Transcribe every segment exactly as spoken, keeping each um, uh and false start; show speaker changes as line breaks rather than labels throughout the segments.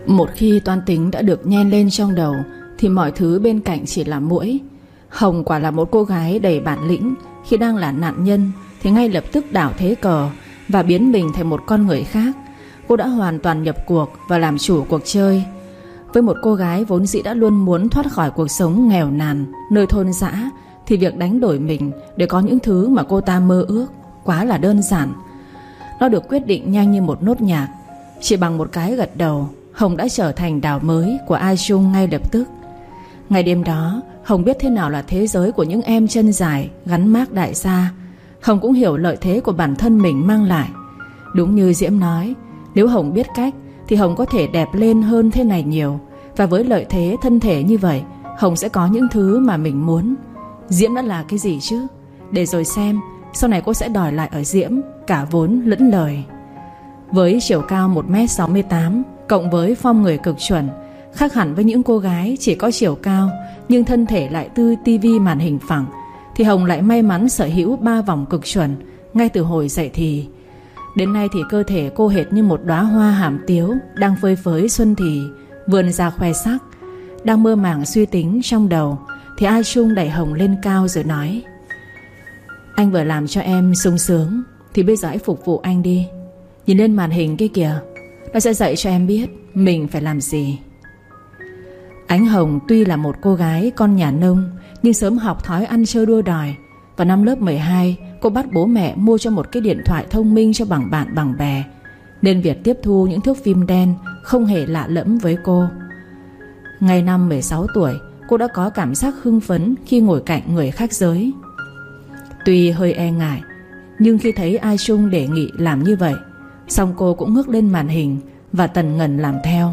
Một khi toan tính đã được nhen lên trong đầu thì mọi thứ bên cạnh chỉ là muỗi. Hồng quả là một cô gái đầy bản lĩnh. Khi đang là nạn nhân thì ngay lập tức đảo thế cờ và biến mình thành một con người khác. Cô đã hoàn toàn nhập cuộc và làm chủ cuộc chơi. Với một cô gái vốn dĩ đã luôn muốn thoát khỏi cuộc sống nghèo nàn nơi thôn dã, thì việc đánh đổi mình để có những thứ mà cô ta mơ ước quá là đơn giản. Nó được quyết định nhanh như một nốt nhạc. Chỉ bằng một cái gật đầu, Hồng đã trở thành đào mới của A Trung ngay lập tức. Ngày đêm đó, Hồng biết thế nào là thế giới của những em chân dài gắn mác đại gia. Hồng cũng hiểu lợi thế của bản thân mình mang lại. Đúng như Diễm nói, nếu Hồng biết cách thì Hồng có thể đẹp lên hơn thế này nhiều. Và với lợi thế thân thể như vậy, Hồng sẽ có những thứ mà mình muốn. Diễm đã là cái gì chứ? Để rồi xem sau này cô sẽ đòi lại ở Diễm cả vốn lẫn lời. Với chiều cao một mét sáu mươi tám, cộng với form người cực chuẩn, khác hẳn với những cô gái chỉ có chiều cao nhưng thân thể lại tư tivi màn hình phẳng, thì Hồng lại may mắn sở hữu ba vòng cực chuẩn ngay từ hồi dậy thì. Đến nay thì cơ thể cô hệt như một đóa hoa hàm tiếu đang phơi phới xuân thì, vươn ra khoe sắc. Đang mơ màng suy tính trong đầu thì A Trung đẩy Hồng lên cao rồi nói: Anh vừa làm cho em sung sướng thì bây giờ hãy phục vụ anh đi. Nhìn lên màn hình kia kìa, nó sẽ dạy cho em biết mình phải làm gì. Ánh Hồng tuy là một cô gái con nhà nông, nhưng sớm học thói ăn chơi đua đòi. Vào năm lớp mười hai, cô bắt bố mẹ mua cho một cái điện thoại thông minh cho bằng bạn bằng bè, nên việc tiếp thu những thước phim đen không hề lạ lẫm với cô. Ngày năm mười sáu tuổi, cô đã có cảm giác hưng phấn khi ngồi cạnh người khác giới. Tuy hơi e ngại, nhưng khi thấy A Trung đề nghị làm như vậy, xong cô cũng ngước lên màn hình và tần ngần làm theo.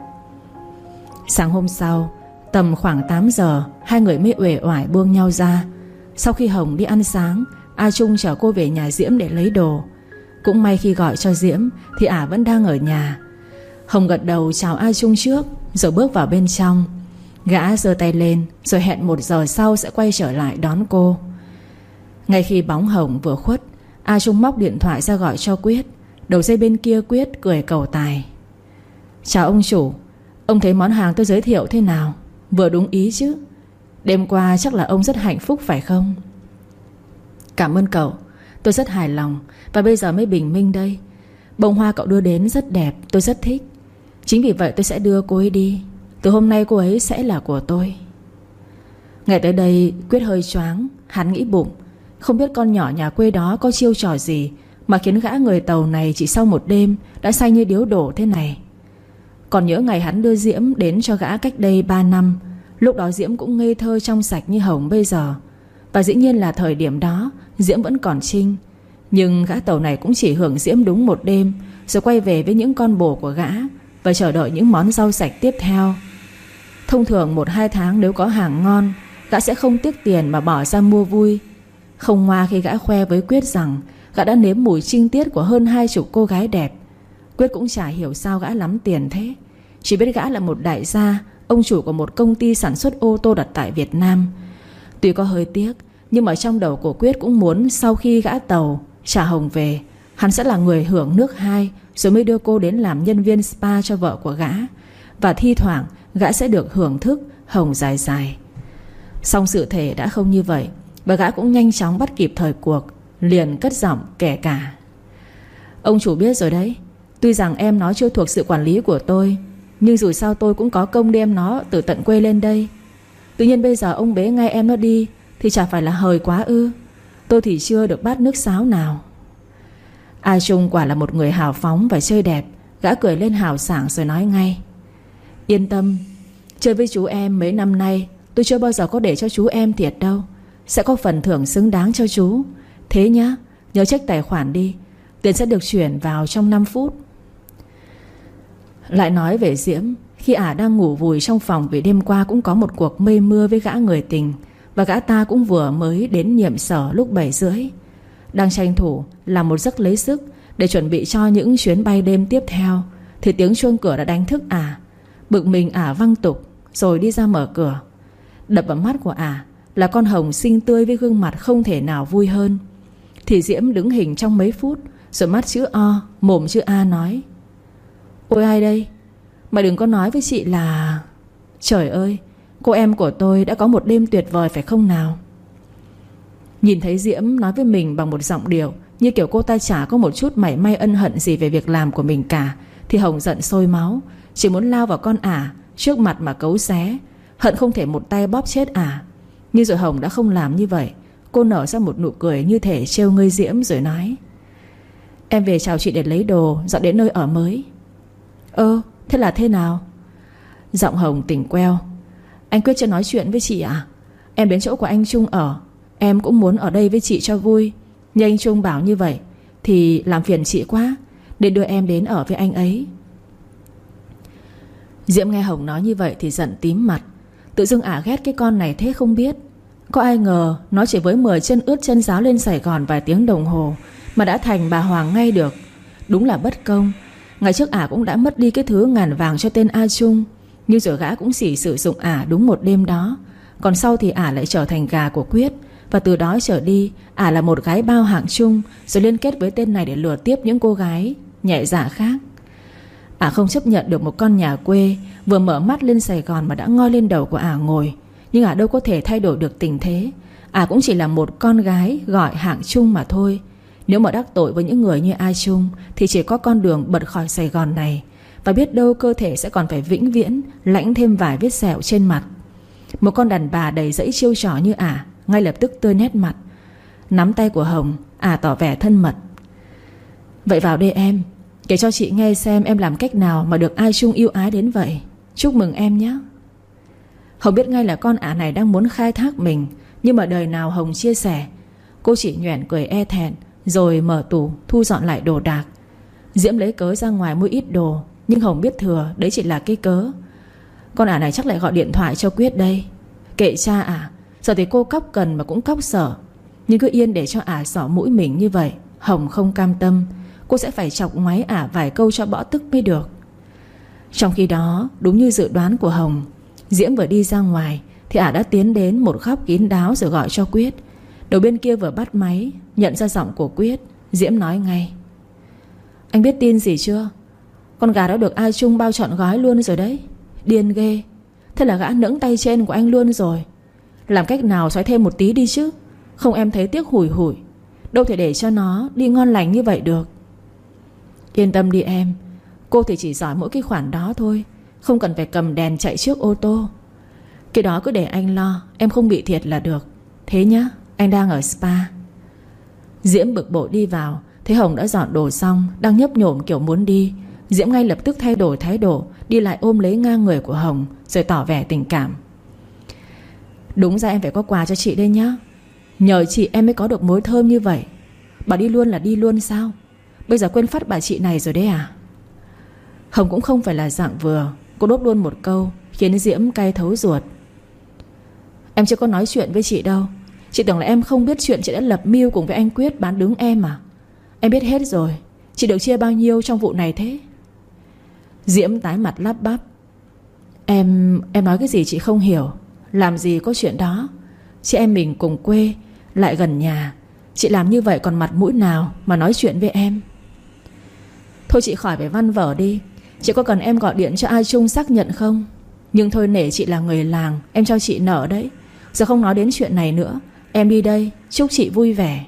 Sáng hôm sau, tầm khoảng tám giờ, hai người mới uể oải buông nhau ra. Sau khi Hồng đi ăn sáng, A Trung chở cô về nhà Diễm để lấy đồ. Cũng may khi gọi cho Diễm thì ả vẫn đang ở nhà. Hồng gật đầu chào A Trung trước rồi bước vào bên trong. Gã giơ tay lên rồi hẹn một giờ sau sẽ quay trở lại đón cô. Ngay khi bóng Hồng vừa khuất, A Trung móc điện thoại ra gọi cho Quyết. Đầu dây bên kia Quyết cười cầu tài: Chào ông chủ, ông thấy món hàng tôi giới thiệu thế nào? Vừa đúng ý chứ? Đêm qua chắc là ông rất hạnh phúc phải không? Cảm ơn cậu, tôi rất hài lòng. Và bây giờ mới bình minh đây. Bông hoa cậu đưa đến rất đẹp, tôi rất thích. Chính vì vậy tôi sẽ đưa cô ấy đi. Từ hôm nay cô ấy sẽ là của tôi. Ngày tới đây Quyết hơi choáng. Hắn nghĩ bụng, không biết con nhỏ nhà quê đó có chiêu trò gì mà khiến gã người Tàu này chỉ sau một đêm đã say như điếu đổ thế này. Còn nhớ ngày hắn đưa Diễm đến cho gã cách đây ba năm. Lúc đó Diễm cũng ngây thơ trong sạch như Hồng bây giờ. Và dĩ nhiên là thời điểm đó Diễm vẫn còn trinh. Nhưng gã Tàu này cũng chỉ hưởng Diễm đúng một đêm, rồi quay về với những con bồ của gã và chờ đợi những món rau sạch tiếp theo. Thông thường một hai tháng nếu có hàng ngon, gã sẽ không tiếc tiền mà bỏ ra mua vui. Không ngoa khi gã khoe với Quyết rằng gã đã nếm mùi trinh tiết của hơn hai chục cô gái đẹp. Quyết cũng chả hiểu sao gã lắm tiền thế. Chỉ biết gã là một đại gia, ông chủ của một công ty sản xuất ô tô đặt tại Việt Nam. Tuy có hơi tiếc, nhưng ở trong đầu của Quyết cũng muốn sau khi gã Tàu trả Hồng về, hắn sẽ là người hưởng nước hai, rồi mới đưa cô đến làm nhân viên spa cho vợ của gã. Và thi thoảng gã sẽ được hưởng thức Hồng dài dài. Song sự thể đã không như vậy, và gã cũng nhanh chóng bắt kịp thời cuộc, liền cất giọng kể cả: Ông chủ biết rồi đấy, tuy rằng em nó chưa thuộc sự quản lý của tôi, nhưng dù sao tôi cũng có công đem nó từ tận quê lên đây. Tự nhiên bây giờ ông bế ngay em nó đi thì chả phải là hời quá ư? Tôi thì chưa được bát nước sáo nào. A Trung quả là một người hào phóng và chơi đẹp. Gã cười lên hào sảng rồi nói ngay: Yên tâm, chơi với chú em mấy năm nay tôi chưa bao giờ có để cho chú em thiệt đâu. Sẽ có phần thưởng xứng đáng cho chú. Thế nhá, nhớ check tài khoản đi. Tiền sẽ được chuyển vào trong năm phút. Lại nói về Diễm, khi ả đang ngủ vùi trong phòng vì đêm qua cũng có một cuộc mây mưa với gã người tình, và gã ta cũng vừa mới đến nhiệm sở lúc bảy rưỡi. Đang tranh thủ làm một giấc lấy sức để chuẩn bị cho những chuyến bay đêm tiếp theo, thì tiếng chuông cửa đã đánh thức ả. Bực mình ả văng tục rồi đi ra mở cửa. Đập vào mắt của ả là con Hồng xinh tươi với gương mặt không thể nào vui hơn. Thì Diễm đứng hình trong mấy phút, rồi mắt chữ O mồm chữ A nói: Ôi ai đây? Mày đừng có nói với chị là... Trời ơi, cô em của tôi đã có một đêm tuyệt vời phải không nào? Nhìn thấy Diễm nói với mình bằng một giọng điệu như kiểu cô ta chả có một chút mảy may ân hận gì về việc làm của mình cả, thì Hồng giận sôi máu, chỉ muốn lao vào con ả trước mặt mà cấu xé, hận không thể một tay bóp chết ả. Nhưng rồi Hồng đã không làm như vậy. Cô nở ra một nụ cười như thể trêu ngươi Diễm rồi nói: Em về chào chị để lấy đồ, dọn đến nơi ở mới. Ơ, thế là thế nào? Giọng Hồng tỉnh queo. Anh Quyết chưa nói chuyện với chị à? Em đến chỗ của anh Trung ở. Em cũng muốn ở đây với chị cho vui, nhưng anh Trung bảo như vậy thì làm phiền chị quá, nên đưa em đến ở với anh ấy. Diễm nghe Hồng nói như vậy thì giận tím mặt. Tự dưng ả ghét cái con này thế không biết. Có ai ngờ nó chỉ với mười chân ướt chân ráo lên Sài Gòn vài tiếng đồng hồ mà đã thành bà Hoàng ngay được. Đúng là bất công. Ngày trước ả cũng đã mất đi cái thứ ngàn vàng cho tên A Trung, nhưng rồi gã cũng chỉ sử dụng ả đúng một đêm đó. Còn sau thì ả lại trở thành gà của Quyết. Và từ đó trở đi ả là một gái bao hạng chung, rồi liên kết với tên này để lừa tiếp những cô gái nhẹ dạ khác. Ả không chấp nhận được một con nhà quê vừa mở mắt lên Sài Gòn mà đã ngoi lên đầu của ả ngồi. Nhưng ả đâu có thể thay đổi được tình thế. Ả cũng chỉ là một con gái gọi hạng chung mà thôi. Nếu mà đắc tội với những người như A Trung thì chỉ có con đường bật khỏi Sài Gòn này. Và biết đâu cơ thể sẽ còn phải vĩnh viễn lãnh thêm vài vết sẹo trên mặt. Một con đàn bà đầy dẫy chiêu trò như ả ngay lập tức tươi nét mặt. Nắm tay của Hồng, ả tỏ vẻ thân mật. Vậy vào đây em, kể cho chị nghe xem em làm cách nào mà được A Trung yêu ái đến vậy. Chúc mừng em nhé. Hồng biết ngay là con ả này đang muốn khai thác mình, nhưng mà đời nào Hồng chia sẻ. Cô chỉ nhoẻn cười e thẹn, rồi mở tủ thu dọn lại đồ đạc. Diễm lấy cớ ra ngoài mua ít đồ, nhưng Hồng biết thừa đấy chỉ là cái cớ. Con ả này chắc lại gọi điện thoại cho Quyết đây. Kệ cha ả, giờ thì cô cóc cần mà cũng cóc sở. Nhưng cứ yên để cho ả xỏ mũi mình như vậy, Hồng không cam tâm. Cô sẽ phải chọc ngoáy ả vài câu cho bỏ tức mới được. Trong khi đó, đúng như dự đoán của Hồng, Diễm vừa đi ra ngoài thì ả đã tiến đến một góc kín đáo rồi gọi cho Quyết. Đầu bên kia vừa bắt máy, nhận ra giọng của Quyết, Diễm nói ngay: Anh biết tin gì chưa? Con gà đã được A Trung bao trọn gói luôn rồi đấy. Điên ghê. Thế là gã nẫng tay trên của anh luôn rồi. Làm cách nào xoáy thêm một tí đi chứ, không em thấy tiếc hủi hủi. Đâu thể để cho nó đi ngon lành như vậy được. Yên tâm đi em, cô thì chỉ giỏi mỗi cái khoản đó thôi, không cần phải cầm đèn chạy trước ô tô. Cái đó cứ để anh lo, em không bị thiệt là được. Thế nhá, anh đang ở spa. Diễm bực bội đi vào, thấy Hồng đã dọn đồ xong, đang nhấp nhổm kiểu muốn đi. Diễm ngay lập tức thay đổi thái độ, đi lại ôm lấy ngang người của Hồng, rồi tỏ vẻ tình cảm. Đúng ra em phải có quà cho chị đây nhá. Nhờ chị em mới có được mối thơm như vậy. Bà đi luôn là đi luôn sao? Bây giờ quên phát bà chị này rồi đấy à? Hồng cũng không phải là dạng vừa. Cô đốt luôn một câu khiến Diễm cay thấu ruột. Em chưa có nói chuyện với chị đâu. Chị tưởng là em không biết chuyện chị đã lập mưu cùng với anh Quyết bán đứng em à? Em biết hết rồi. Chị được chia bao nhiêu trong vụ này thế? Diễm tái mặt lắp bắp. Em Em nói cái gì chị không hiểu. Làm gì có chuyện đó. Chị em mình cùng quê, lại gần nhà. Chị làm như vậy còn mặt mũi nào mà nói chuyện với em? Thôi chị khỏi phải văn vở đi. Chị có cần em gọi điện cho A Trung xác nhận không? Nhưng thôi nể chị là người làng, em cho chị nợ đấy. Giờ không nói đến chuyện này nữa. Em đi đây, chúc chị vui vẻ.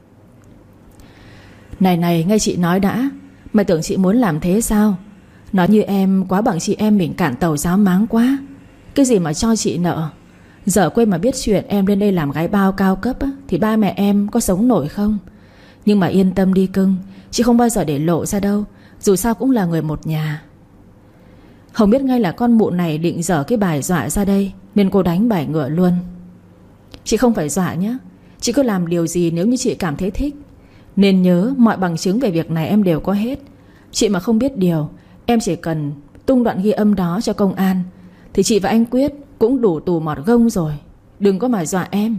Này này, nghe chị nói đã. Mày tưởng chị muốn làm thế sao? Nói như em quá bằng chị em mình cạn tàu giáo máng quá. Cái gì mà cho chị nợ? Giờ quê mà biết chuyện em lên đây làm gái bao cao cấp á, thì ba mẹ em có sống nổi không? Nhưng mà yên tâm đi cưng, chị không bao giờ để lộ ra đâu. Dù sao cũng là người một nhà. Hồng biết ngay là con mụ này định dở cái bài dọa ra đây, nên cô đánh bài ngựa luôn. Chị không phải dọa nhé. Chị cứ làm điều gì nếu như chị cảm thấy thích. Nên nhớ mọi bằng chứng về việc này em đều có hết. Chị mà không biết điều, em chỉ cần tung đoạn ghi âm đó cho công an thì chị và anh Quyết cũng đủ tù mọt gông rồi. Đừng có mà dọa em.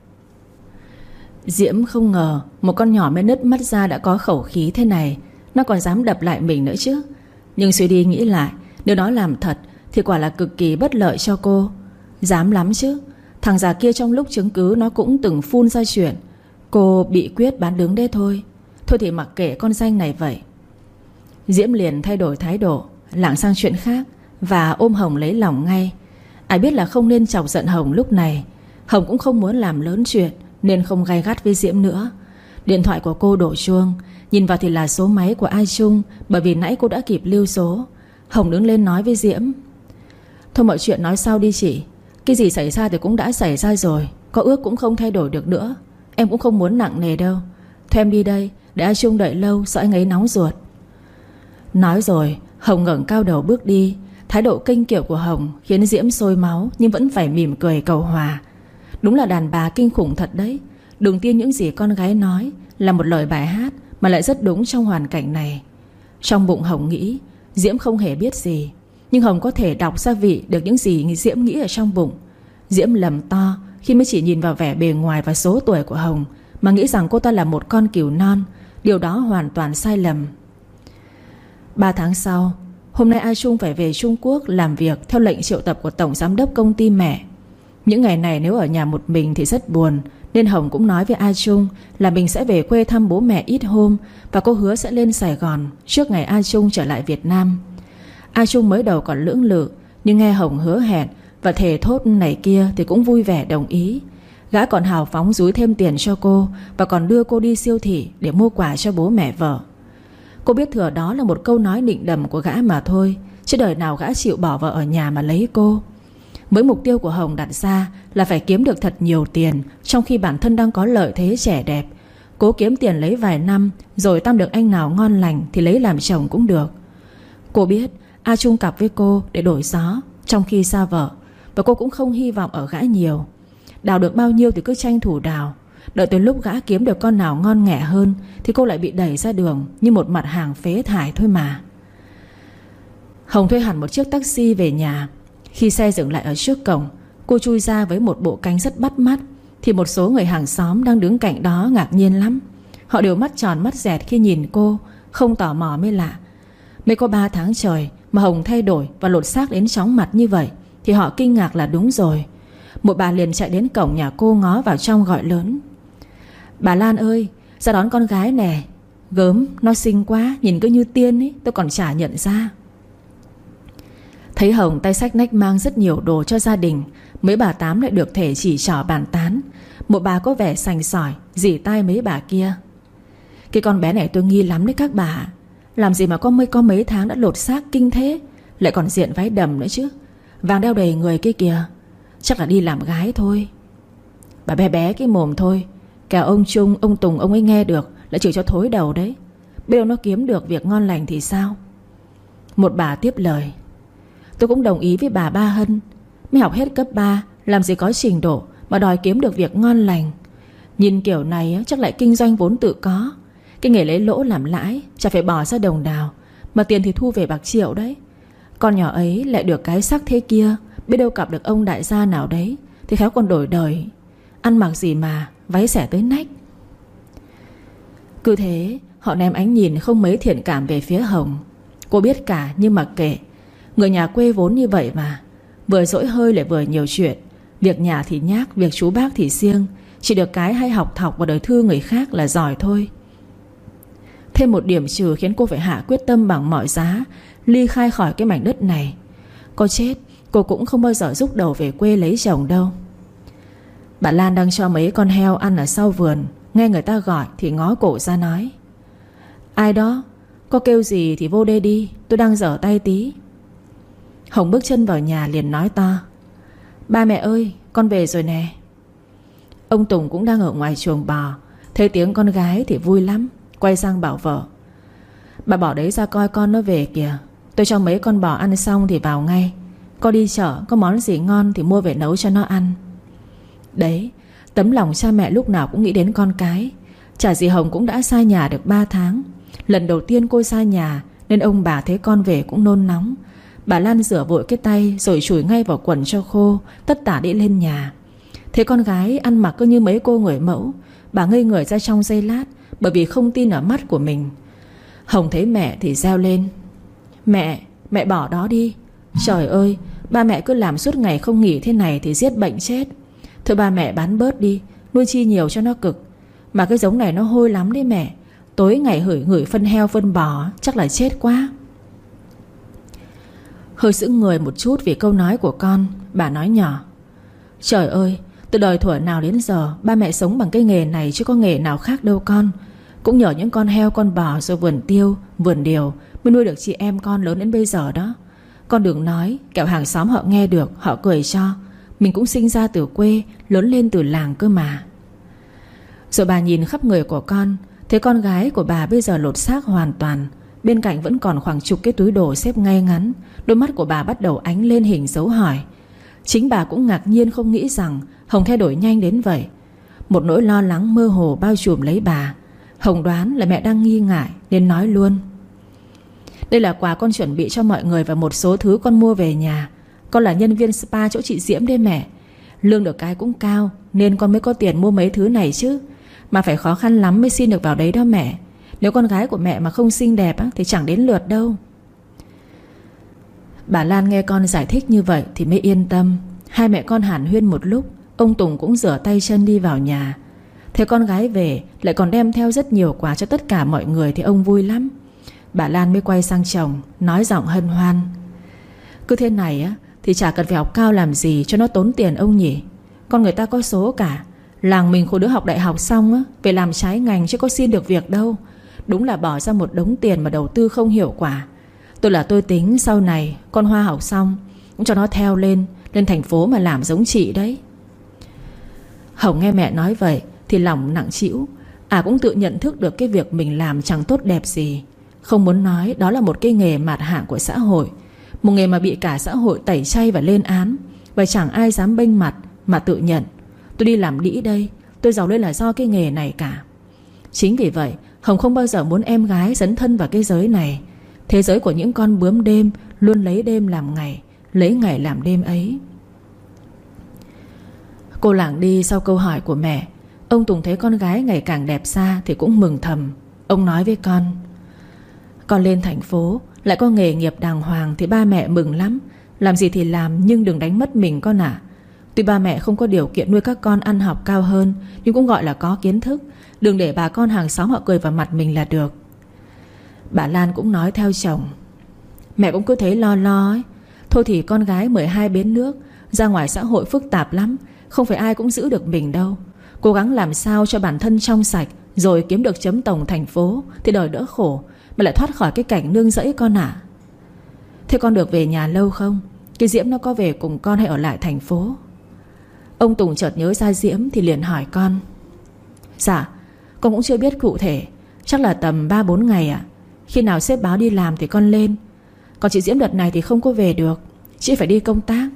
Diễm không ngờ một con nhỏ mới nứt mắt ra đã có khẩu khí thế này. Nó còn dám đập lại mình nữa chứ. Nhưng suy đi nghĩ lại, nếu nó làm thật thì quả là cực kỳ bất lợi cho cô. Dám lắm chứ. Thằng già kia trong lúc chứng cứ nó cũng từng phun ra chuyện cô bị Quyết bán đứng đấy thôi. Thôi thì mặc kệ con danh này vậy. Diễm liền thay đổi thái độ, lảng sang chuyện khác. và ôm Hồng lấy lòng ngay. Ai biết là không nên chọc giận Hồng lúc này. Hồng cũng không muốn làm lớn chuyện nên không gay gắt với Diễm nữa. Điện thoại của cô đổ chuông. Nhìn vào thì là số máy của A Trung, bởi vì nãy cô đã kịp lưu số. Hồng đứng lên nói với Diễm: thôi mọi chuyện nói sau đi chị. Cái gì xảy ra thì cũng đã xảy ra rồi. Có ước cũng không thay đổi được nữa. Em cũng không muốn nặng nề đâu. Thôi em đi đây, để A Trung đợi lâu sợ anh ấy nóng ruột. Nói rồi Hồng ngẩng cao đầu bước đi. Thái độ kênh kiệu của Hồng khiến Diễm sôi máu, nhưng vẫn phải mỉm cười cầu hòa. Đúng là đàn bà kinh khủng thật đấy. Đừng tin những gì con gái nói là một lời bài hát, mà lại rất đúng trong hoàn cảnh này. Trong bụng Hồng nghĩ Diễm không hề biết gì, nhưng Hồng có thể đọc ra vị được những gì Diễm nghĩ ở trong bụng. Diễm lầm to khi mới chỉ nhìn vào vẻ bề ngoài và số tuổi của Hồng mà nghĩ rằng cô ta là một con cừu non. Điều đó hoàn toàn sai lầm. Ba tháng sau, hôm nay A Trung phải về Trung Quốc làm việc theo lệnh triệu tập của tổng giám đốc công ty mẹ. Những ngày này nếu ở nhà một mình thì rất buồn, nên Hồng cũng nói với A Trung là mình sẽ về quê thăm bố mẹ ít hôm, và cô hứa sẽ lên Sài Gòn trước ngày A Trung trở lại Việt Nam. A Trung mới đầu còn lưỡng lự, nhưng nghe Hồng hứa hẹn và thề thốt này kia thì cũng vui vẻ đồng ý. Gã còn hào phóng dúi thêm tiền cho cô, và còn đưa cô đi siêu thị để mua quà cho bố mẹ vợ. Cô biết thừa đó là một câu nói nịnh đầm của gã mà thôi, chứ đời nào gã chịu bỏ vợ ở nhà mà lấy cô. Với mục tiêu của Hồng đặt ra là phải kiếm được thật nhiều tiền, trong khi bản thân đang có lợi thế trẻ đẹp. Cố kiếm tiền lấy vài năm, rồi tăm được anh nào ngon lành thì lấy làm chồng cũng được. Cô biết A Trung cặp với cô để đổi gió trong khi xa vợ, và cô cũng không hy vọng ở gã nhiều. Đào được bao nhiêu thì cứ tranh thủ đào. Đợi tới lúc gã kiếm được con nào ngon nghẻ hơn thì cô lại bị đẩy ra đường như một mặt hàng phế thải thôi mà. Hồng thuê hẳn một chiếc taxi về nhà. Khi xe dừng lại ở trước cổng, cô chui ra với một bộ cánh rất bắt mắt, thì một số người hàng xóm đang đứng cạnh đó ngạc nhiên lắm. Họ đều mắt tròn mắt dẹt khi nhìn cô, không tò mò mới lạ. Mới có ba tháng trời mà Hồng thay đổi và lột xác đến chóng mặt như vậy thì họ kinh ngạc là đúng rồi. Một bà liền chạy đến cổng nhà cô, ngó vào trong gọi lớn: bà Lan ơi, ra đón con gái nè. Gớm, nó xinh quá, nhìn cứ như tiên ấy, tôi còn chả nhận ra. Thấy Hồng tay xách nách mang rất nhiều đồ cho gia đình, mấy bà tám lại được thể chỉ trỏ bàn tán. Một bà có vẻ sành sỏi rỉ tai mấy bà kia: cái con bé này tôi nghi lắm đấy các bà. Làm gì mà có mấy có mấy tháng đã lột xác kinh thế, lại còn diện váy đầm nữa chứ. Vàng đeo đầy người kia kìa, chắc là đi làm gái thôi. Bà bé bé cái mồm thôi, kẻo ông Trung, ông Tùng ông ấy nghe được lại chửi cho thối đầu đấy. Biết đâu nó kiếm được việc ngon lành thì sao. Một bà tiếp lời: tôi cũng đồng ý với bà Ba Hân. Mới học hết cấp ba, làm gì có trình độ mà đòi kiếm được việc ngon lành. Nhìn kiểu này chắc lại kinh doanh vốn tự có. Cái nghề lấy lỗ làm lãi chả phải bỏ ra đồng đào, mà tiền thì thu về bạc triệu đấy. Con nhỏ ấy lại được cái sắc thế kia, biết đâu gặp được ông đại gia nào đấy thì khéo còn đổi đời. Ăn mặc gì mà váy xẻ tới nách. Cứ thế họ ném ánh nhìn không mấy thiện cảm về phía Hồng. Cô biết cả nhưng mà kệ. Người nhà quê vốn như vậy mà, vừa dỗi hơi lại vừa nhiều chuyện. Việc nhà thì nhác, việc chú bác thì siêng. Chỉ được cái hay học thọc vào đời thư người khác là giỏi thôi. Thêm một điểm trừ khiến cô phải hạ quyết tâm bằng mọi giá ly khai khỏi cái mảnh đất này. Có chết cô cũng không bao giờ rúc đầu về quê lấy chồng đâu. Bà Lan đang cho mấy con heo ăn ở sau vườn, nghe người ta gọi thì ngó cổ ra nói: ai đó, có kêu gì thì vô đây đi, tôi đang dở tay tí. Hồng bước chân vào nhà liền nói to: ba mẹ ơi, con về rồi nè. Ông Tùng cũng đang ở ngoài chuồng bò, thấy tiếng con gái thì vui lắm, quay sang bảo vợ: bà bỏ đấy ra coi con nó về kìa. Tôi cho mấy con bò ăn xong thì vào ngay. Con đi chợ có món gì ngon thì mua về nấu cho nó ăn. Đấy, tấm lòng cha mẹ lúc nào cũng nghĩ đến con cái. Chả gì Hồng cũng đã xa nhà được ba tháng. Lần đầu tiên cô xa nhà nên ông bà thấy con về cũng nôn nóng. Bà Lan rửa vội cái tay rồi chùi ngay vào quần cho khô, tất tả đi lên nhà. Thấy con gái ăn mặc cứ như mấy cô người mẫu, bà ngây người ra trong giây lát, bởi vì không tin ở mắt của mình. Hồng thấy mẹ thì reo lên: mẹ, mẹ bỏ đó đi. Trời ơi, ba mẹ cứ làm suốt ngày không nghỉ thế này thì giết bệnh chết. Thôi ba mẹ bán bớt đi, nuôi chi nhiều cho nó cực. Mà cái giống này nó hôi lắm đấy mẹ. Tối ngày hửi ngửi phân heo phân bò chắc là chết quá. Hơi sững người một chút vì câu nói của con. Bà nói nhỏ: Trời ơi, từ đời thuở nào đến giờ ba mẹ sống bằng cái nghề này chứ có nghề nào khác đâu con. Cũng nhờ những con heo con bò rồi vườn tiêu, vườn điều mới nuôi được chị em con lớn đến bây giờ đó. Con đừng nói, kẻo hàng xóm họ nghe được họ cười cho. Mình cũng sinh ra từ quê, lớn lên từ làng cơ mà. Rồi bà nhìn khắp người của con, thấy con gái của bà bây giờ lột xác hoàn toàn. Bên cạnh vẫn còn khoảng chục cái túi đồ xếp ngay ngắn. Đôi mắt của bà bắt đầu ánh lên hình dấu hỏi. Chính bà cũng ngạc nhiên không nghĩ rằng Hồng thay đổi nhanh đến vậy. Một nỗi lo lắng mơ hồ bao trùm lấy bà. Hồng đoán là mẹ đang nghi ngại nên nói luôn: Đây là quà con chuẩn bị cho mọi người và một số thứ con mua về nhà. Con là nhân viên spa chỗ chị Diễm đấy mẹ. Lương được cái cũng cao nên con mới có tiền mua mấy thứ này chứ. Mà phải khó khăn lắm mới xin được vào đấy đó mẹ. Nếu con gái của mẹ mà không xinh đẹp thì chẳng đến lượt đâu. Bà Lan nghe con giải thích như vậy thì mới yên tâm. Hai mẹ con hàn huyên một lúc. Ông Tùng cũng rửa tay chân đi vào nhà. Thấy con gái về lại còn đem theo rất nhiều quà cho tất cả mọi người thì ông vui lắm. Bà Lan mới quay sang chồng, nói giọng hân hoan: Cứ thế này á thì chả cần phải học cao làm gì cho nó tốn tiền ông nhỉ. Con người ta có số cả. Làng mình khối đứa học đại học xong á về làm trái ngành chứ có xin được việc đâu. Đúng là bỏ ra một đống tiền mà đầu tư không hiệu quả. Tôi là tôi tính sau này con Hoa học xong cũng cho nó theo lên Lên thành phố mà làm giống chị đấy. Hồng nghe mẹ nói vậy thì lòng nặng trĩu. À cũng tự nhận thức được cái việc mình làm chẳng tốt đẹp gì. Không muốn nói đó là một cái nghề mạt hạng của xã hội. Một nghề mà bị cả xã hội tẩy chay và lên án. Và chẳng ai dám bênh mặt mà tự nhận: Tôi đi làm đĩ đây, tôi giàu lên là do cái nghề này cả. Chính vì vậy Hồng không bao giờ muốn em gái dấn thân vào cái giới này. Thế giới của những con bướm đêm luôn lấy đêm làm ngày, lấy ngày làm đêm ấy. Cô lảng đi sau câu hỏi của mẹ. Ông Tùng thấy con gái ngày càng đẹp ra thì cũng mừng thầm. Ông nói với con: Con lên thành phố lại có nghề nghiệp đàng hoàng thì ba mẹ mừng lắm. Làm gì thì làm nhưng đừng đánh mất mình con ạ. Tuy ba mẹ không có điều kiện nuôi các con ăn học cao hơn, nhưng cũng gọi là có kiến thức. Đừng để bà con hàng xóm họ cười vào mặt mình là được. Bà Lan cũng nói theo chồng: Mẹ cũng cứ thấy lo lo ấy. Thôi thì con gái mười hai bến nước, ra ngoài xã hội phức tạp lắm. Không phải ai cũng giữ được mình đâu. Cố gắng làm sao cho bản thân trong sạch, rồi kiếm được chấm tổng thành phố thì đời đỡ khổ, mà lại thoát khỏi cái cảnh nương rẫy con ạ. Thế con được về nhà lâu không? Cái Diễm nó có về cùng con hay ở lại thành phố? Ông Tùng chợt nhớ ra Diễm thì liền hỏi con: Dạ, con cũng chưa biết cụ thể. Chắc là tầm ba bốn ngày ạ. Khi nào sếp báo đi làm thì con lên. Còn chị Diễm đợt này thì không có về được. Chị phải đi công tác.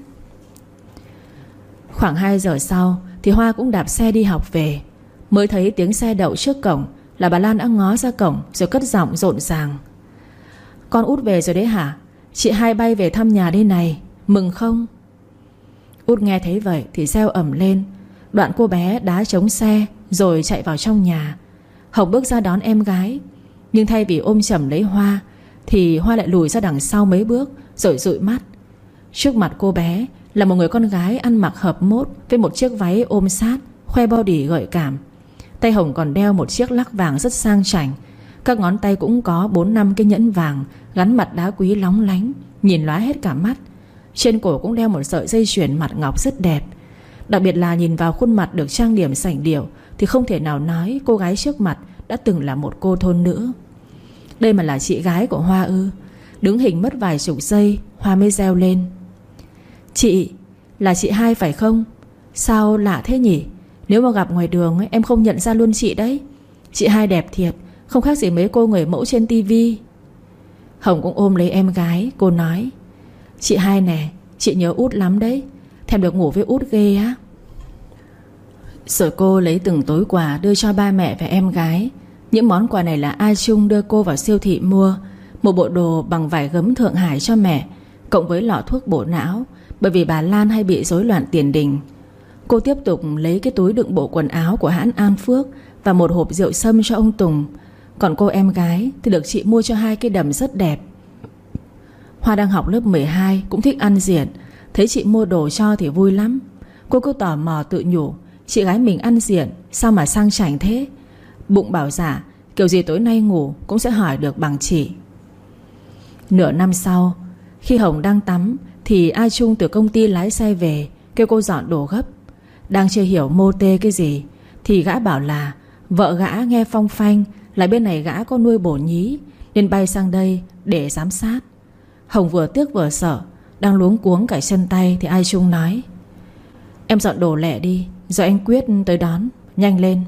Khoảng hai giờ sau thì Hoa cũng đạp xe đi học về. Mới thấy tiếng xe đậu trước cổng là bà Lan đã ngó ra cổng rồi cất giọng rộn ràng: Con Út về rồi đấy hả? Chị hai bay về thăm nhà đây này. Mừng không? Út nghe thấy vậy thì reo ầm lên. Đoạn cô bé đá trống xe rồi chạy vào trong nhà. Hồng bước ra đón em gái, nhưng thay vì ôm chầm lấy Hoa thì Hoa lại lùi ra đằng sau mấy bước rồi dụi mắt. Trước mặt cô bé là một người con gái ăn mặc hợp mốt với một chiếc váy ôm sát, khoe body gợi cảm. Tay Hồng còn đeo một chiếc lắc vàng rất sang chảnh. Các ngón tay cũng có bốn năm cái nhẫn vàng gắn mặt đá quý lóng lánh, nhìn lóa hết cả mắt. Trên cổ cũng đeo một sợi dây chuyền mặt ngọc rất đẹp. Đặc biệt là nhìn vào khuôn mặt được trang điểm sành điệu thì không thể nào nói cô gái trước mặt đã từng là một cô thôn nữ. Đây mà là chị gái của Hoa ư? Đứng hình mất vài chục giây, Hoa mới reo lên: Chị, là chị hai phải không? Sao lạ thế nhỉ? Nếu mà gặp ngoài đường ấy, em không nhận ra luôn chị đấy. Chị hai đẹp thiệt, không khác gì mấy cô người mẫu trên tivi. Hồng cũng ôm lấy em gái. Cô nói: Chị hai nè, chị nhớ Út lắm đấy. Thèm được ngủ với Út ghê á. Rồi cô lấy từng túi quà đưa cho ba mẹ và em gái. Những món quà này là A Trung đưa cô vào siêu thị mua. Một bộ đồ bằng vải gấm Thượng Hải cho mẹ, cộng với lọ thuốc bổ não, bởi vì bà Lan hay bị rối loạn tiền đình. Cô tiếp tục lấy cái túi đựng bộ quần áo của hãng An Phước và một hộp rượu sâm cho ông Tùng. Còn cô em gái thì được chị mua cho hai cái đầm rất đẹp. Hoa đang học lớp mười hai, cũng thích ăn diện. Thấy chị mua đồ cho thì vui lắm. Cô cứ tò mò tự nhủ: chị gái mình ăn diện sao mà sang chảnh thế. Bụng bảo dạ kiểu gì tối nay ngủ cũng sẽ hỏi được bằng chị. Nửa năm sau, Khi Hồng đang tắm thì A Trung từ công ty lái xe về, kêu cô dọn đồ gấp. Đang chưa hiểu mô tê cái gì thì gã bảo là vợ gã nghe phong phanh là bên này gã có nuôi bổ nhí, nên bay sang đây để giám sát. Hồng vừa tiếc vừa sợ, đang luống cuống cả chân tay thì A Trung nói: Em dọn đồ lẹ đi, rồi anh Quyết tới đón, nhanh lên.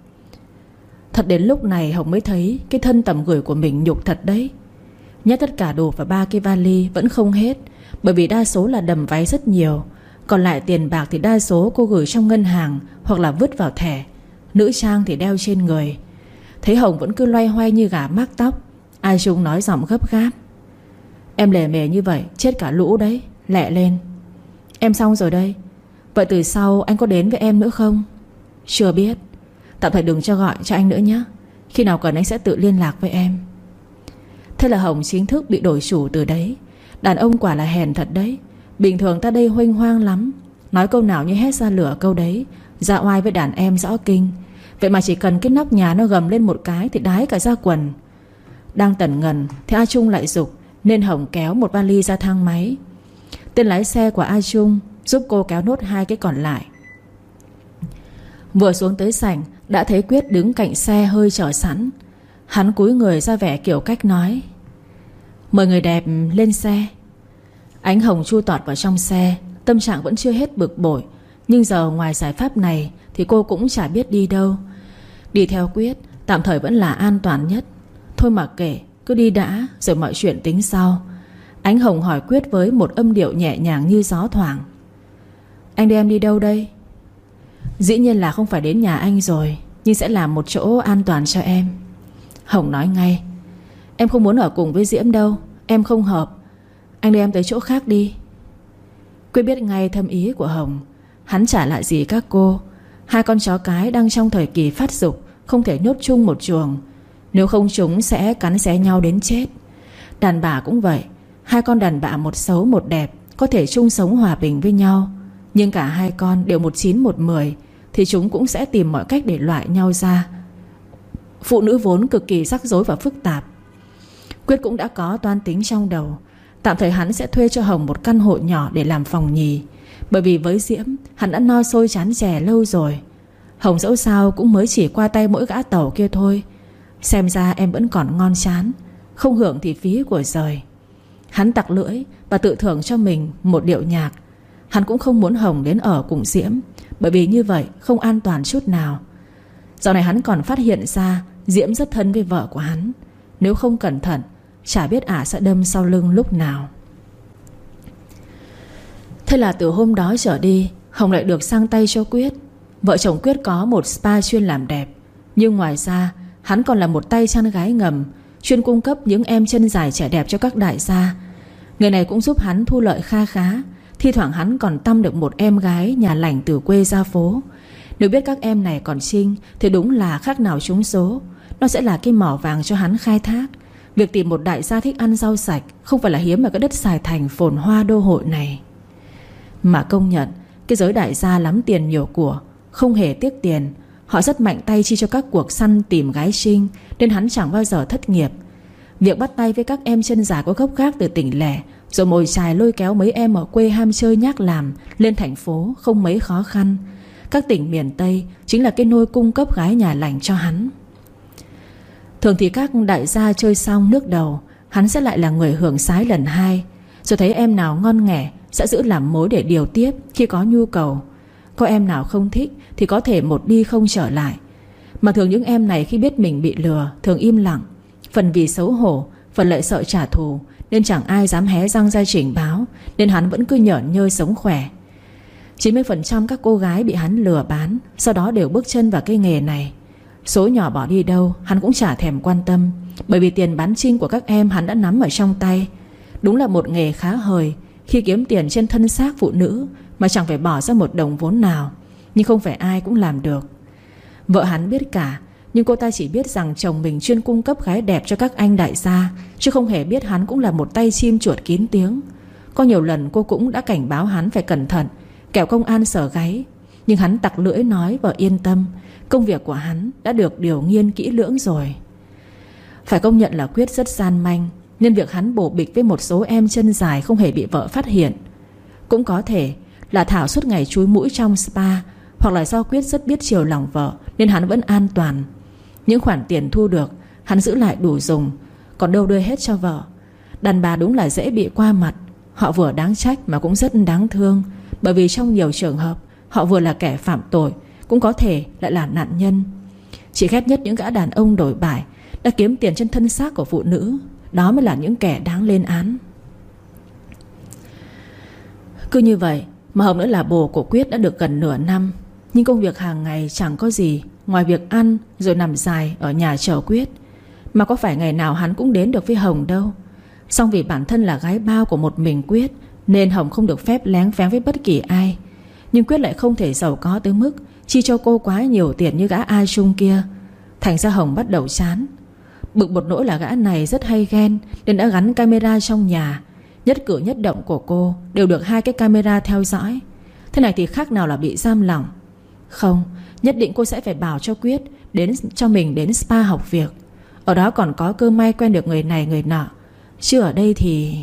Thật đến lúc này Hồng mới thấy cái thân tầm gửi của mình nhục thật đấy. Nhét tất cả đồ vào ba cái vali vẫn không hết, bởi vì đa số là đầm váy rất nhiều. Còn lại tiền bạc thì đa số cô gửi trong ngân hàng hoặc là vứt vào thẻ. Nữ trang thì đeo trên người. Thấy Hồng vẫn cứ loay hoay như gà mắc tóc, A Trung nói giọng gấp gáp: Em lề mề như vậy chết cả lũ đấy, lẹ lên. Em xong rồi đây. Vậy từ sau anh có đến với em nữa không? Chưa biết. Tạm thời đừng cho gọi cho anh nữa nhé. Khi nào cần anh sẽ tự liên lạc với em. Thế là Hồng chính thức bị đổi chủ từ đấy. Đàn ông quả là hèn thật đấy. Bình thường ta đây huênh hoang lắm, nói câu nào như hét ra lửa câu đấy, ra oai với đàn em rõ kinh. Vậy mà chỉ cần cái nóc nhà nó gầm lên một cái thì đái cả ra quần. Đang tẩn ngần thì A Trung lại giục, nên Hồng kéo một vali ra thang máy. Tên lái xe của A Trung giúp cô kéo nốt hai cái còn lại. Vừa xuống tới sảnh đã thấy Quyết đứng cạnh xe hơi chờ sẵn. Hắn cúi người ra vẻ kiểu cách nói: Mời người đẹp lên xe. Ánh Hồng chui tọt vào trong xe. Tâm trạng vẫn chưa hết bực bội, nhưng giờ ngoài giải pháp này thì cô cũng chả biết đi đâu. Đi theo Quyết tạm thời vẫn là an toàn nhất. Thôi mà kệ, cứ đi đã, rồi mọi chuyện tính sau. Ánh Hồng hỏi Quyết với một âm điệu nhẹ nhàng như gió thoảng: Anh đưa em đi đâu đây? Dĩ nhiên là không phải đến nhà anh rồi, nhưng sẽ là một chỗ an toàn cho em. Hồng nói ngay: Em không muốn ở cùng với Diễm đâu, em không hợp. Anh đưa em tới chỗ khác đi. Quyết biết ngay thâm ý của Hồng. Hắn chả lạ gì các cô. Hai con chó cái đang trong thời kỳ phát dục, không thể nhốt chung một chuồng. Nếu không chúng sẽ cắn xé nhau đến chết. Đàn bà cũng vậy. Hai con đàn bà một xấu một đẹp có thể chung sống hòa bình với nhau, nhưng cả hai con đều một chín một mười thì chúng cũng sẽ tìm mọi cách để loại nhau ra. Phụ nữ vốn cực kỳ rắc rối và phức tạp. Quyết cũng đã có toan tính trong đầu. Tạm thời hắn sẽ thuê cho Hồng một căn hộ nhỏ để làm phòng nhì, bởi vì với Diễm hắn đã no sôi chán chè lâu rồi. Hồng dẫu sao cũng mới chỉ qua tay mỗi gã tàu kia thôi. Xem ra em vẫn còn ngon chán, không hưởng thì phí của rời. Hắn tặc lưỡi và tự thưởng cho mình một điệu nhạc. Hắn cũng không muốn Hồng đến ở cùng Diễm, bởi vì như vậy không an toàn chút nào. Dạo này hắn còn phát hiện ra Diễm rất thân với vợ của hắn. Nếu không cẩn thận, chả biết ả sẽ đâm sau lưng lúc nào. Thế là từ hôm đó trở đi, Hồng lại được sang tay cho Quyết. Vợ chồng Quyết có một spa chuyên làm đẹp, nhưng ngoài ra hắn còn là một tay chăn gái ngầm, chuyên cung cấp những em chân dài trẻ đẹp cho các đại gia. Người này cũng giúp hắn thu lợi kha khá. Thi thoảng hắn còn tăm được một em gái nhà lành từ quê ra phố. Nếu biết các em này còn xinh thì đúng là khác nào trúng số. Nó sẽ là cái mỏ vàng cho hắn khai thác. Việc tìm một đại gia thích ăn rau sạch không phải là hiếm ở cái đất Sài Thành phồn hoa đô hội này. Mà công nhận, cái giới đại gia lắm tiền nhiều của, không hề tiếc tiền. Họ rất mạnh tay chi cho các cuộc săn tìm gái xinh, nên hắn chẳng bao giờ thất nghiệp. Việc bắt tay với các em chân dài có gốc gác từ tỉnh lẻ, rồi mồi chài lôi kéo mấy em ở quê ham chơi nhác làm lên thành phố không mấy khó khăn. Các tỉnh miền Tây chính là cái nôi cung cấp gái nhà lành cho hắn. Thường thì các đại gia chơi xong nước đầu, hắn sẽ lại là người hưởng sái lần hai. Rồi thấy em nào ngon nghẻ sẽ giữ làm mối để điều tiếp khi có nhu cầu. Có em nào không thích thì có thể một đi không trở lại. Mà thường những em này khi biết mình bị lừa thường im lặng, phần vì xấu hổ, phần lại sợ trả thù, nên chẳng ai dám hé răng ra trình báo. Nên hắn vẫn cứ nhởn nhơ sống khỏe. chín mươi phần trăm các cô gái bị hắn lừa bán sau đó đều bước chân vào cái nghề này. Số nhỏ bỏ đi đâu hắn cũng chả thèm quan tâm, bởi vì tiền bán trinh của các em hắn đã nắm ở trong tay. Đúng là một nghề khá hời khi kiếm tiền trên thân xác phụ nữ mà chẳng phải bỏ ra một đồng vốn nào. Nhưng không phải ai cũng làm được. Vợ hắn biết cả, nhưng cô ta chỉ biết rằng chồng mình chuyên cung cấp gái đẹp cho các anh đại gia, chứ không hề biết hắn cũng là một tay chim chuột kín tiếng. Có nhiều lần cô cũng đã cảnh báo hắn phải cẩn thận, kẻo công an sờ gáy. Nhưng hắn tặc lưỡi nói vợ yên tâm, công việc của hắn đã được điều nghiên kỹ lưỡng rồi. Phải công nhận là Quyết rất gian manh. nên việc hắn bổ bịch với một số em chân dài không hề bị vợ phát hiện. Cũng có thể là Thảo suốt ngày chúi mũi trong spa, hoặc là do Quyết rất biết chiều lòng vợ nên hắn vẫn an toàn. Những khoản tiền thu được hắn giữ lại đủ dùng, còn đâu đưa hết cho vợ. Đàn bà đúng là dễ bị qua mặt. Họ vừa đáng trách mà cũng rất đáng thương, bởi vì trong nhiều trường hợp họ vừa là kẻ phạm tội, cũng có thể lại là nạn nhân. Chỉ ghét nhất những gã đàn ông đổi bại đã kiếm tiền trên thân xác của phụ nữ. Đó mới là những kẻ đáng lên án. Cứ như vậy mà Hồng đã là bồ của Quyết đã được gần nửa năm. Nhưng công việc hàng ngày chẳng có gì ngoài việc ăn rồi nằm dài ở nhà chờ Quyết. Mà có phải ngày nào hắn cũng đến được với Hồng đâu. Song vì bản thân là gái bao của một mình Quyết nên Hồng không được phép lén phén với bất kỳ ai. Nhưng Quyết lại không thể giàu có tới mức chi cho cô quá nhiều tiền như gã A Trung kia. Thành ra Hồng bắt đầu chán. Bực một nỗi là gã này rất hay ghen nên đã gắn camera trong nhà. Nhất cử nhất động của cô đều được hai cái camera theo dõi. Thế này thì khác nào là bị giam lỏng. Không, nhất định cô sẽ phải bảo cho Quyết đến cho mình đến spa học việc. Ở đó còn có cơ may quen được người này người nọ. Chứ ở đây thì...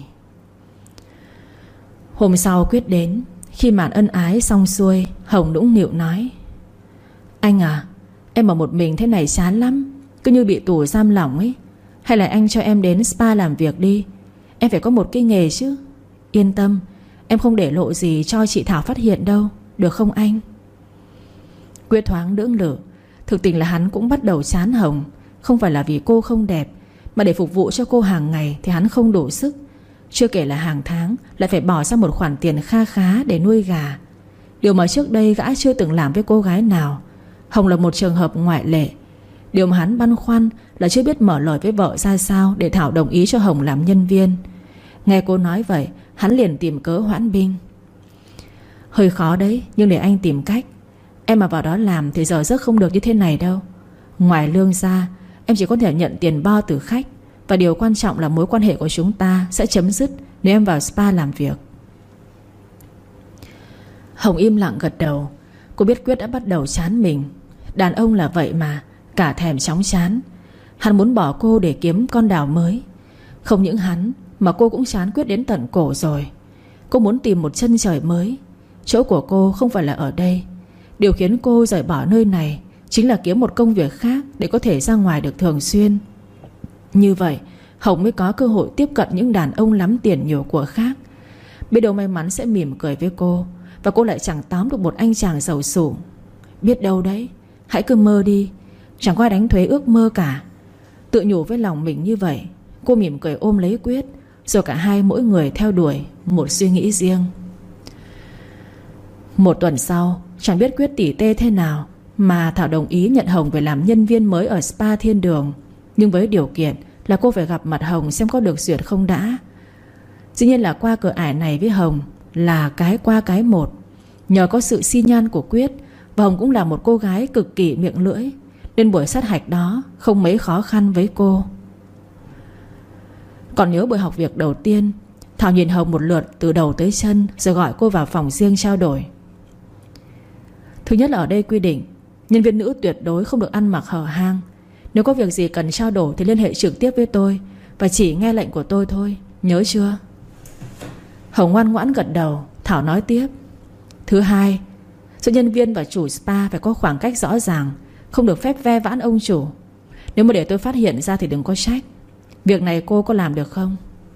Hôm sau Quyết đến. Khi màn ân ái xong xuôi, Hồng nũng nịu nói: Anh à, em ở một mình thế này chán lắm, cứ như bị tù giam lỏng ấy. Hay là anh cho em đến spa làm việc đi. Em phải có một cái nghề chứ. Yên tâm, em không để lộ gì cho chị Thảo phát hiện đâu. Được không anh? Quyết thoáng lưỡng lự. Thực tình là hắn cũng bắt đầu chán Hồng. Không phải là vì cô không đẹp, mà để phục vụ cho cô hàng ngày thì hắn không đủ sức. Chưa kể là hàng tháng lại phải bỏ ra một khoản tiền kha khá để nuôi gà. Điều mà trước đây gã chưa từng làm với cô gái nào. Hồng là một trường hợp ngoại lệ. Điều mà hắn băn khoăn là chưa biết mở lời với vợ ra sao để Thảo đồng ý cho Hồng làm nhân viên. Nghe cô nói vậy, hắn liền tìm cớ hoãn binh. Hơi khó đấy, nhưng để anh tìm cách. Em mà vào đó làm thì giờ giấc không được như thế này đâu. Ngoài lương ra, em chỉ có thể nhận tiền bo từ khách. Và điều quan trọng là mối quan hệ của chúng ta sẽ chấm dứt nếu em vào spa làm việc. Hồng im lặng gật đầu. Cô biết Quyết đã bắt đầu chán mình. Đàn ông là vậy mà, cả thèm chóng chán. Hắn muốn bỏ cô để kiếm con đào mới. Không những hắn mà cô cũng chán Quyết đến tận cổ rồi. Cô muốn tìm một chân trời mới. Chỗ của cô không phải là ở đây. Điều khiến cô rời bỏ nơi này chính là kiếm một công việc khác để có thể ra ngoài được thường xuyên. Như vậy Hồng mới có cơ hội tiếp cận những đàn ông lắm tiền nhiều của khác. Biết đâu may mắn sẽ mỉm cười với cô, và cô lại chẳng tóm được một anh chàng giàu sủ. Biết đâu đấy. Hãy cứ mơ đi. Chẳng có ai đánh thuế ước mơ cả. Tự nhủ với lòng mình như vậy, cô mỉm cười ôm lấy Quyết. Rồi cả hai mỗi người theo đuổi một suy nghĩ riêng. Một tuần sau, chẳng biết Quyết tỉ tê thế nào mà Thảo đồng ý nhận Hồng về làm nhân viên mới ở spa Thiên Đường. Nhưng với điều kiện là cô phải gặp mặt Hồng xem có được duyệt không đã. Dĩ nhiên là qua cửa ải này với Hồng là cái qua cái một. Nhờ có sự xi nhan của Quyết, và Hồng cũng là một cô gái cực kỳ miệng lưỡi, nên buổi sát hạch đó không mấy khó khăn với cô. Còn nhớ buổi học việc đầu tiên, Thảo nhìn Hồng một lượt từ đầu tới chân, rồi gọi cô vào phòng riêng trao đổi. Thứ nhất là ở đây quy định nhân viên nữ tuyệt đối không được ăn mặc hở hang. Nếu có việc gì cần trao đổi thì liên hệ trực tiếp với tôi, và chỉ nghe lệnh của tôi thôi. Nhớ chưa? Hồng ngoan ngoãn gật đầu. Thảo nói tiếp: Thứ hai, giữa nhân viên và chủ spa phải có khoảng cách rõ ràng, không được phép ve vãn ông chủ. Nếu mà để tôi phát hiện ra thì đừng có trách. Việc này cô có làm được không?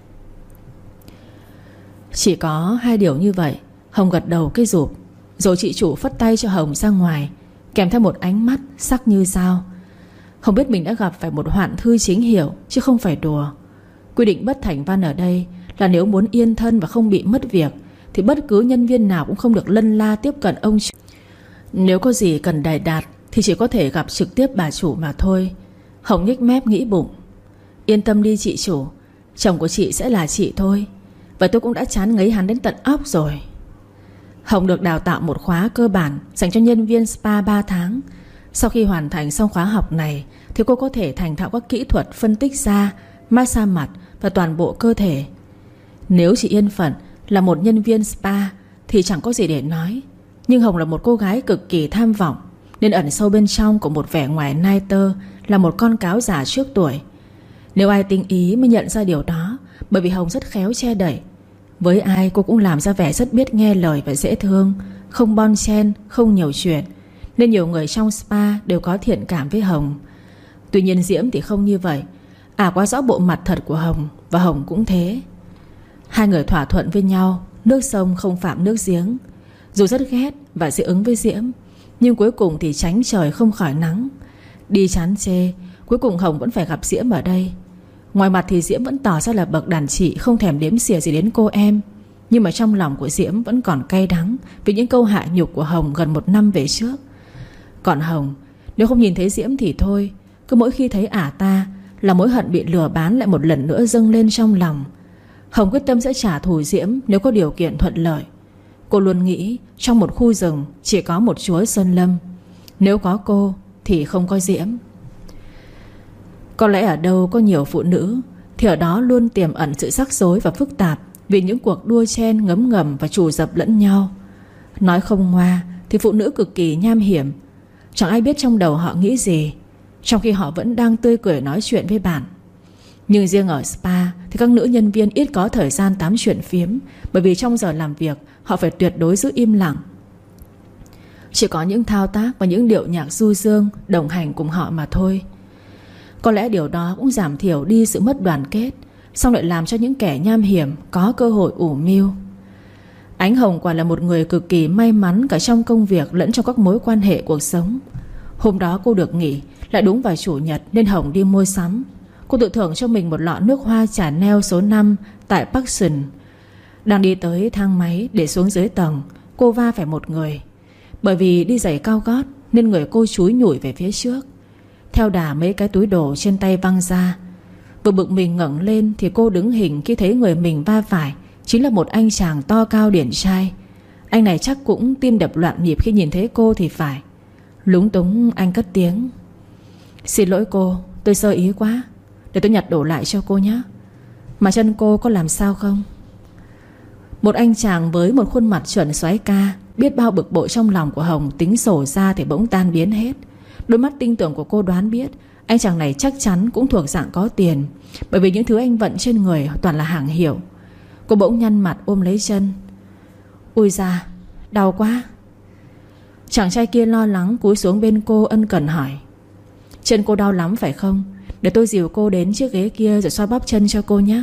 Chỉ có hai điều như vậy. Hồng gật đầu cái rụp. Rồi chị chủ phất tay cho Hồng ra ngoài, kèm theo một ánh mắt sắc như dao. Hồng biết mình đã gặp phải một hoạn thư chính hiệu, chứ không phải đùa. Quy định bất thành văn ở đây là nếu muốn yên thân và không bị mất việc thì bất cứ nhân viên nào cũng không được lân la tiếp cận ông chủ. Nếu có gì cần đài đạt thì chỉ có thể gặp trực tiếp bà chủ mà thôi. Hồng nhếch mép nghĩ bụng: Yên tâm đi chị chủ, chồng của chị sẽ là chị thôi. Vậy tôi cũng đã chán ngấy hắn đến tận óc rồi. Hồng được đào tạo một khóa cơ bản dành cho nhân viên spa ba tháng. Sau khi hoàn thành xong khóa học này thì cô có thể thành thạo các kỹ thuật phân tích da, massage mặt và toàn bộ cơ thể. Nếu chị yên phận là một nhân viên spa thì chẳng có gì để nói. Nhưng Hồng là một cô gái cực kỳ tham vọng, nên ẩn sâu bên trong của một vẻ ngoài nai tơ là một con cáo già trước tuổi. Nếu ai tinh ý mới nhận ra điều đó. Bởi vì Hồng rất khéo che đậy. Với ai cô cũng làm ra vẻ rất biết nghe lời và dễ thương, không bon chen, không nhiều chuyện, nên nhiều người trong spa đều có thiện cảm với Hồng. Tuy nhiên Diễm thì không như vậy. À quá rõ bộ mặt thật của Hồng, và Hồng cũng thế. Hai người thỏa thuận với nhau, nước sông không phạm nước giếng. Dù rất ghét và dị ứng với Diễm, nhưng cuối cùng thì tránh trời không khỏi nắng. Đi chán chê, cuối cùng Hồng vẫn phải gặp Diễm ở đây. Ngoài mặt thì Diễm vẫn tỏ ra là bậc đàn chị, không thèm đếm xỉa gì đến cô em. Nhưng mà trong lòng của Diễm vẫn còn cay đắng vì những câu hạ nhục của Hồng gần một năm về trước. Còn Hồng, nếu không nhìn thấy Diễm thì thôi, cứ mỗi khi thấy ả ta là mối hận bị lừa bán lại một lần nữa dâng lên trong lòng. Hồng quyết tâm sẽ trả thù Diễm nếu có điều kiện thuận lợi. Cô luôn nghĩ trong một khu rừng chỉ có một chúa sơn lâm. Nếu có cô thì không có Diễm. Có lẽ ở đâu có nhiều phụ nữ thì ở đó luôn tiềm ẩn sự rắc rối và phức tạp, vì những cuộc đua chen ngấm ngầm và trù dập lẫn nhau. Nói không ngoa thì phụ nữ cực kỳ nham hiểm. Chẳng ai biết trong đầu họ nghĩ gì, trong khi họ vẫn đang tươi cười nói chuyện với bạn. Nhưng riêng ở spa thì các nữ nhân viên ít có thời gian tám chuyện phiếm, bởi vì trong giờ làm việc họ phải tuyệt đối giữ im lặng. Chỉ có những thao tác và những điệu nhạc du dương đồng hành cùng họ mà thôi. Có lẽ điều đó cũng giảm thiểu đi sự mất đoàn kết, song lại làm cho những kẻ nham hiểm có cơ hội ủ mưu. Ánh Hồng quả là một người cực kỳ may mắn cả trong công việc lẫn trong các mối quan hệ cuộc sống. Hôm đó cô được nghỉ, lại đúng vào chủ nhật nên Hồng đi mua sắm. Cô tự thưởng cho mình một lọ nước hoa Chanel số năm tại Parkson. Đang đi tới thang máy để xuống dưới tầng, cô va phải một người. Bởi vì đi giày cao gót nên người cô chúi nhủi về phía trước. Theo đà mấy cái túi đồ trên tay văng ra. Vừa bực mình ngẩng lên thì cô đứng hình khi thấy người mình va phải chính là một anh chàng to cao điển trai. Anh này chắc cũng tim đập loạn nhịp khi nhìn thấy cô thì phải. Lúng túng anh cất tiếng: "Xin lỗi cô, tôi sơ ý quá. Để tôi nhặt đổ lại cho cô nhé. Mà chân cô có làm sao không?" Một anh chàng với một khuôn mặt chuẩn soái ca, biết bao bực bội trong lòng của Hồng tính sổ ra thì bỗng tan biến hết. Đôi mắt tinh tưởng của cô đoán biết anh chàng này chắc chắn cũng thuộc dạng có tiền, bởi vì những thứ anh vận trên người toàn là hàng hiệu. Cô bỗng nhăn mặt ôm lấy chân. "Ui da, đau quá." Chàng trai kia lo lắng cúi xuống bên cô ân cần hỏi: "Chân cô đau lắm phải không? Để tôi dìu cô đến chiếc ghế kia rồi xoa bóp chân cho cô nhé."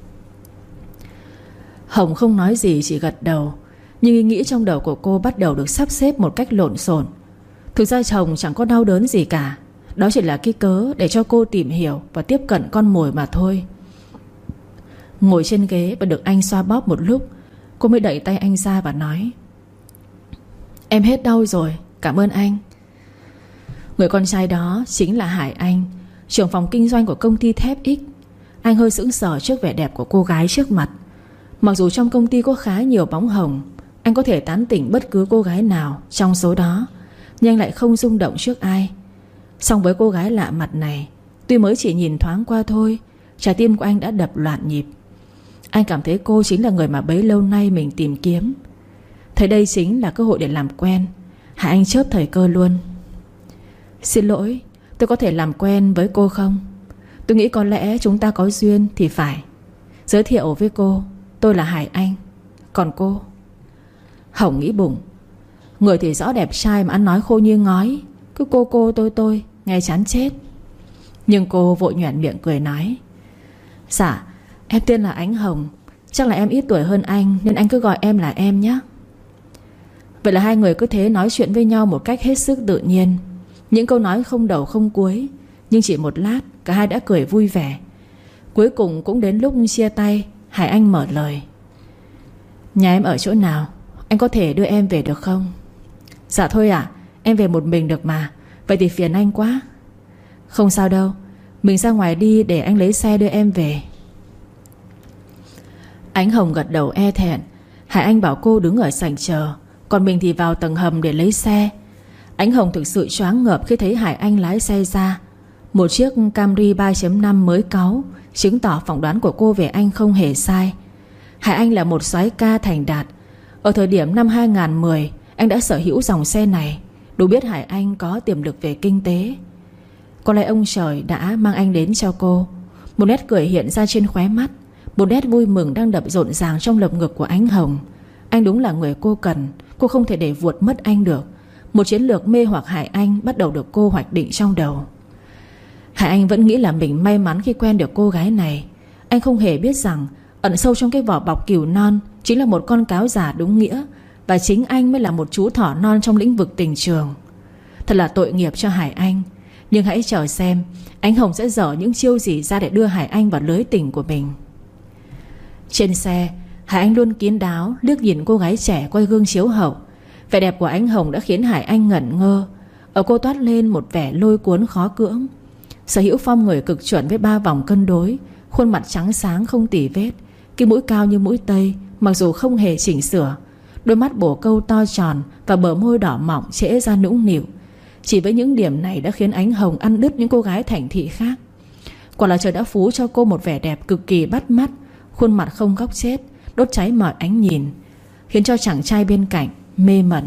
Hồng không nói gì, chỉ gật đầu. Nhưng ý nghĩ trong đầu của cô bắt đầu được sắp xếp một cách lộn xộn. Thực ra chồng chẳng có đau đớn gì cả. Đó chỉ là cái cớ để cho cô tìm hiểu và tiếp cận con mồi mà thôi. Ngồi trên ghế và được anh xoa bóp một lúc, cô mới đẩy tay anh ra và nói: "Em hết đau rồi, cảm ơn anh." Người con trai đó chính là Hải Anh, trưởng phòng kinh doanh của công ty thép X. Anh hơi sững sờ trước vẻ đẹp của cô gái trước mặt. Mặc dù trong công ty có khá nhiều bóng hồng, anh có thể tán tỉnh bất cứ cô gái nào trong số đó, nhưng anh lại không rung động trước ai. Song với cô gái lạ mặt này, tuy mới chỉ nhìn thoáng qua thôi, trái tim của anh đã đập loạn nhịp. Anh cảm thấy cô chính là người mà bấy lâu nay mình tìm kiếm. Thấy đây chính là cơ hội để làm quen, Hải Anh chớp thời cơ luôn: "Xin lỗi, tôi có thể làm quen với cô không? Tôi nghĩ có lẽ chúng ta có duyên thì phải. Giới thiệu với cô, tôi là Hải Anh. Còn cô?" Hồng nghĩ bụng, người thì rõ đẹp trai mà ăn nói khô như ngói, cứ cô cô tôi tôi nghe chán chết. Nhưng cô vội nhoẻn miệng cười nói: "Dạ, em tên là Ánh Hồng. Chắc là em ít tuổi hơn anh nên anh cứ gọi em là em nhé." Vậy là hai người cứ thế nói chuyện với nhau một cách hết sức tự nhiên. Những câu nói không đầu không cuối, nhưng chỉ một lát cả hai đã cười vui vẻ. Cuối cùng cũng đến lúc chia tay, Hải Anh mở lời: "Nhà em ở chỗ nào? Anh có thể đưa em về được không?" "Dạ thôi ạ, em về một mình được mà. Vậy thì phiền anh quá." "Không sao đâu, mình ra ngoài đi để anh lấy xe đưa em về." Ánh Hồng gật đầu e thẹn. Hải Anh bảo cô đứng ở sảnh chờ, còn mình thì vào tầng hầm để lấy xe. Ánh Hồng thực sự choáng ngợp khi thấy Hải Anh lái xe ra. Một chiếc Camry ba chấm năm mới cáu, chứng tỏ phỏng đoán của cô về anh không hề sai. Hải Anh là một soái ca thành đạt. Ở thời điểm năm hai không một không, anh đã sở hữu dòng xe này, đủ biết Hải Anh có tiềm lực về kinh tế. Có lẽ ông trời đã mang anh đến cho cô. Một nét cười hiện ra trên khóe mắt, Một nét vui mừng đang đập rộn ràng trong lồng ngực của Ánh Hồng. Anh đúng là người cô cần. Cô không thể để vuột mất anh được. Một chiến lược mê hoặc Hải Anh bắt đầu được cô hoạch định trong đầu. Hải Anh vẫn nghĩ là mình may mắn khi quen được cô gái này. Anh không hề biết rằng ẩn sâu trong cái vỏ bọc cừu non chính là một con cáo già đúng nghĩa. Và chính anh mới là một chú thỏ non trong lĩnh vực tình trường. Thật là tội nghiệp cho Hải Anh. Nhưng hãy chờ xem Ánh Hồng sẽ dở những chiêu gì ra để đưa Hải Anh vào lưới tình của mình. Trên xe, Hải Anh luôn kín đáo liếc nhìn cô gái trẻ quay gương chiếu hậu. Vẻ đẹp của Ánh Hồng đã khiến Hải Anh ngẩn ngơ. Ở cô toát lên một vẻ lôi cuốn khó cưỡng. Sở hữu form người cực chuẩn với ba vòng cân đối, khuôn mặt trắng sáng không tì vết, cái mũi cao như mũi Tây mặc dù không hề chỉnh sửa, đôi mắt bổ câu to tròn và bờ môi đỏ mọng trễ ra nũng nịu. Chỉ với những điểm này đã khiến Ánh Hồng ăn đứt những cô gái thành thị khác. Quả là trời đã phú cho cô một vẻ đẹp cực kỳ bắt mắt. Khuôn mặt không góc chết, đốt cháy mọi ánh nhìn, khiến cho chàng trai bên cạnh mê mẩn.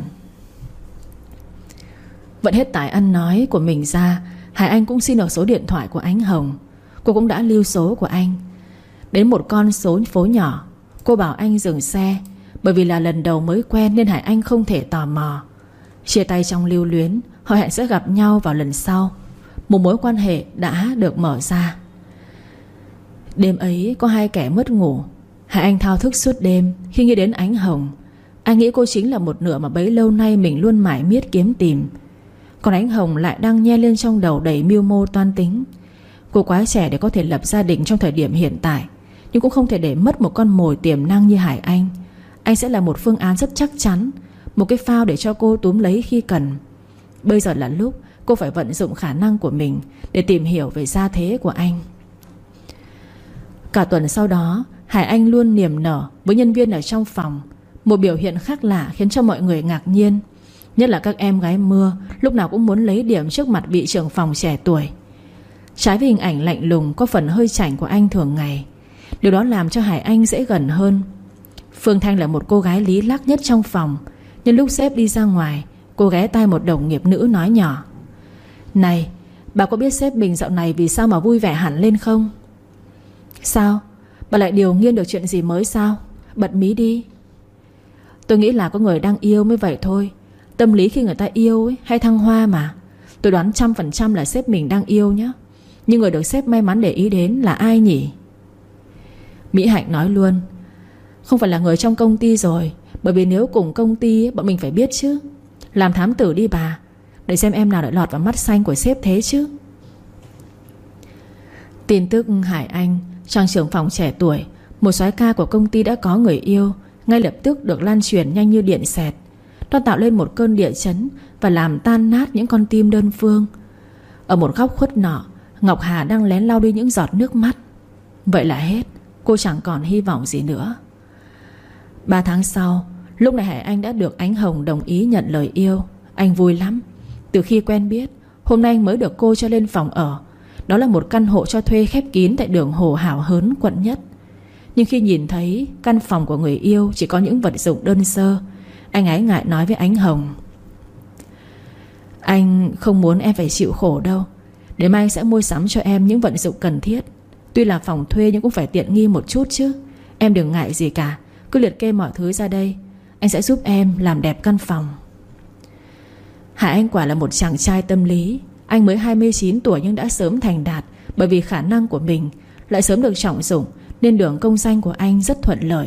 Vẫn hết tài ăn nói của mình ra, Hải Anh cũng xin được số điện thoại của Ánh Hồng. Cô cũng đã lưu số của anh. Đến một con số phố nhỏ, cô bảo anh dừng xe. Bởi vì là lần đầu mới quen nên Hải Anh không thể tò mò. Chia tay trong lưu luyến, họ hẹn sẽ gặp nhau vào lần sau. Một mối quan hệ đã được mở ra. Đêm ấy có hai kẻ mất ngủ. Hải Anh thao thức suốt đêm khi nghĩ đến Ánh Hồng. Anh nghĩ cô chính là một nửa mà bấy lâu nay mình luôn mải miết kiếm tìm. Còn Ánh Hồng lại đang nhe lên trong đầu đầy mưu mô toan tính. Cô quá trẻ để có thể lập gia đình trong thời điểm hiện tại, nhưng cũng không thể để mất một con mồi tiềm năng như Hải Anh. Anh sẽ là một phương án rất chắc chắn, một cái phao để cho cô túm lấy khi cần. Bây giờ là lúc cô phải vận dụng khả năng của mình để tìm hiểu về gia thế của anh. Cả tuần sau đó, Hải Anh luôn niềm nở với nhân viên ở trong phòng. Một biểu hiện khác lạ khiến cho mọi người ngạc nhiên. Nhất là các em gái mưa lúc nào cũng muốn lấy điểm trước mặt vị trưởng phòng trẻ tuổi. Trái với hình ảnh lạnh lùng có phần hơi chảnh của anh thường ngày, điều đó làm cho Hải Anh dễ gần hơn. Phương Thanh là một cô gái lý lắc nhất trong phòng. Nhưng lúc sếp đi ra ngoài, cô ghé tai một đồng nghiệp nữ nói nhỏ: "Này, bà có biết sếp mình dạo này vì sao mà vui vẻ hẳn lên không?" "Sao? Bà lại điều nghiên được chuyện gì mới sao? Bật mí đi." "Tôi nghĩ là có người đang yêu mới vậy thôi. Tâm lý khi người ta yêu ấy, hay thăng hoa mà. Tôi đoán trăm phần trăm là sếp mình đang yêu nhá. Nhưng người được sếp may mắn để ý đến là ai nhỉ?" Mỹ Hạnh nói luôn: "Không phải là người trong công ty rồi. Bởi vì nếu cùng công ty bọn mình phải biết chứ. Làm thám tử đi bà, để xem em nào lại lọt vào mắt xanh của sếp thế chứ." Tin tức Hải Anh, trang trưởng phòng trẻ tuổi, một soái ca của công ty đã có người yêu, ngay lập tức được lan truyền nhanh như điện xẹt. Nó tạo lên một cơn địa chấn và làm tan nát những con tim đơn phương. Ở một góc khuất nọ, Ngọc Hà đang lén lau đi những giọt nước mắt. Vậy là hết. Cô chẳng còn hy vọng gì nữa. Ba tháng sau, lúc này Hải Anh đã được Ánh Hồng đồng ý nhận lời yêu. Anh vui lắm. Từ khi quen biết, hôm nay anh mới được cô cho lên phòng ở. Đó là một căn hộ cho thuê khép kín tại đường Hồ Hảo Hớn, quận Nhất. Nhưng khi nhìn thấy căn phòng của người yêu chỉ có những vật dụng đơn sơ, anh ái ngại nói với Ánh Hồng: "Anh không muốn em phải chịu khổ đâu. Để mai anh sẽ mua sắm cho em những vận dụng cần thiết. Tuy là phòng thuê nhưng cũng phải tiện nghi một chút chứ. Em đừng ngại gì cả, cứ liệt kê mọi thứ ra đây. Anh sẽ giúp em làm đẹp căn phòng." Hải Anh quả là một chàng trai tâm lý. Anh mới hai mươi chín tuổi nhưng đã sớm thành đạt. Bởi vì khả năng của mình lại sớm được trọng dụng, nên đường công danh của anh rất thuận lợi.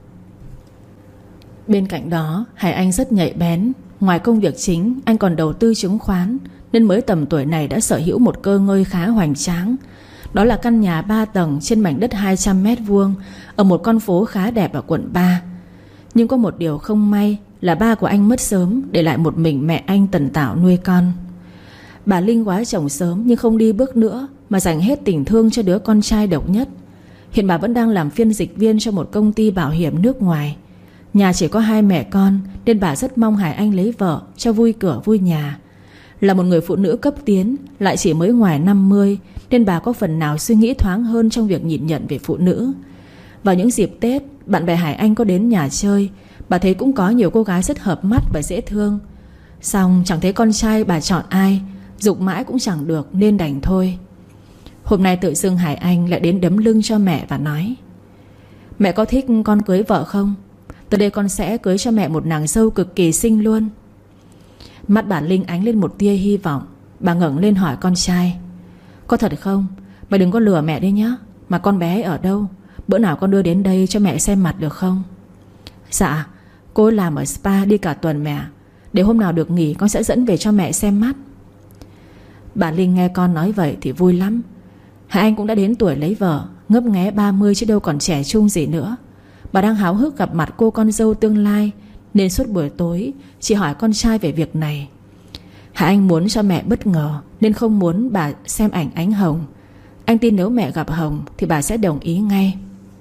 Bên cạnh đó, Hải Anh rất nhạy bén. Ngoài công việc chính, anh còn đầu tư chứng khoán, nên mới tầm tuổi này đã sở hữu một cơ ngơi khá hoành tráng. Đó là căn nhà ba tầng trên mảnh đất hai trăm mét vuông ở một con phố khá đẹp ở quận ba. Nhưng có một điều không may là ba của anh mất sớm, để lại một mình mẹ anh tần tảo nuôi con. Bà Linh quá chồng sớm nhưng không đi bước nữa, mà dành hết tình thương cho đứa con trai độc nhất. Hiện bà vẫn đang làm phiên dịch viên cho một công ty bảo hiểm nước ngoài. Nhà chỉ có hai mẹ con, nên bà rất mong Hải Anh lấy vợ cho vui cửa vui nhà. Là một người phụ nữ cấp tiến, lại chỉ mới ngoài năm mươi, nên bà có phần nào suy nghĩ thoáng hơn trong việc nhìn nhận về phụ nữ. Vào những dịp Tết, bạn bè Hải Anh có đến nhà chơi, bà thấy cũng có nhiều cô gái rất hợp mắt và dễ thương. Xong chẳng thấy con trai bà chọn ai, giục mãi cũng chẳng được nên đành thôi. Hôm nay tự dưng Hải Anh lại đến đấm lưng cho mẹ và nói: Mẹ có thích con cưới vợ không? Từ đây con sẽ cưới cho mẹ một nàng dâu cực kỳ xinh luôn. Mắt bà Linh ánh lên một tia hy vọng. Bà ngẩng lên hỏi con trai: Có thật không? Mày đừng có lừa mẹ đấy nhá. Mà con bé ở đâu? Bữa nào con đưa đến đây cho mẹ xem mặt được không? Dạ, cô làm ở spa đi cả tuần mẹ. Để hôm nào được nghỉ con sẽ dẫn về cho mẹ xem mắt. Bà Linh nghe con nói vậy thì vui lắm. Hải Anh cũng đã đến tuổi lấy vợ, ngấp nghé ba mươi chứ đâu còn trẻ trung gì nữa. Bà đang háo hức gặp mặt cô con dâu tương lai, nên suốt buổi tối chị hỏi con trai về việc này. Hải Anh muốn cho mẹ bất ngờ nên không muốn bà xem ảnh Ánh Hồng. Anh tin nếu mẹ gặp Hồng thì bà sẽ đồng ý ngay.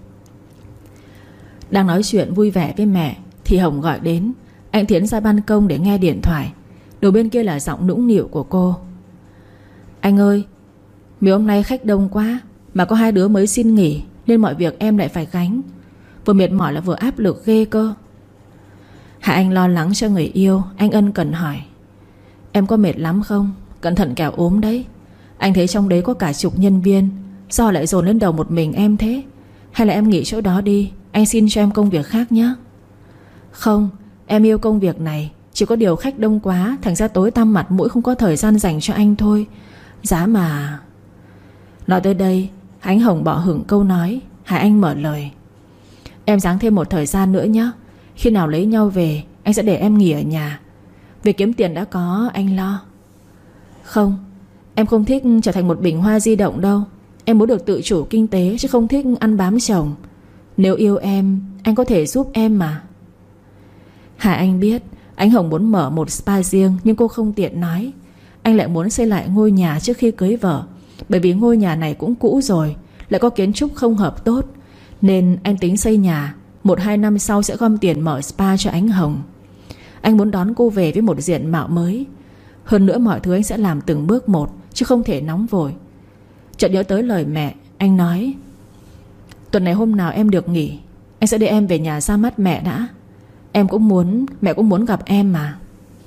Đang nói chuyện vui vẻ với mẹ thì Hồng gọi đến. Anh tiến ra ban công để nghe điện thoại. Đầu bên kia là giọng nũng nịu của cô: Anh ơi, mấy hôm nay khách đông quá, mà có hai đứa mới xin nghỉ, nên mọi việc em lại phải gánh. Vừa mệt mỏi là vừa áp lực ghê cơ. Hải Anh lo lắng cho người yêu. Anh ân cần hỏi: Em có mệt lắm không? Cẩn thận kẻo ốm đấy. Anh thấy trong đấy có cả chục nhân viên, sao lại dồn lên đầu một mình em thế? Hay là em nghỉ chỗ đó đi, anh xin cho em công việc khác nhé. Không, em yêu công việc này. Chỉ có điều khách đông quá, thành ra tối tăm mặt mũi không có thời gian dành cho anh thôi. Giá mà... Nói tới đây, Ánh Hồng bỏ hửng câu nói. Hải Anh mở lời: Em ráng thêm một thời gian nữa nhé. Khi nào lấy nhau về, anh sẽ để em nghỉ ở nhà. Việc kiếm tiền đã có, anh lo. Không, em không thích trở thành một bình hoa di động đâu. Em muốn được tự chủ kinh tế, chứ không thích ăn bám chồng. Nếu yêu em, anh có thể giúp em mà. Hải Anh biết Ánh Hồng muốn mở một spa riêng, nhưng cô không tiện nói. Anh lại muốn xây lại ngôi nhà trước khi cưới vợ, bởi vì ngôi nhà này cũng cũ rồi, lại có kiến trúc không hợp tốt, nên anh tính xây nhà. Một hai năm sau sẽ gom tiền mở spa cho Ánh Hồng. Anh muốn đón cô về với một diện mạo mới. Hơn nữa mọi thứ anh sẽ làm từng bước một, chứ không thể nóng vội. Chợt nhớ tới lời mẹ, anh nói: Tuần này hôm nào em được nghỉ, anh sẽ đưa em về nhà ra mắt mẹ đã. Em cũng muốn, mẹ cũng muốn gặp em mà.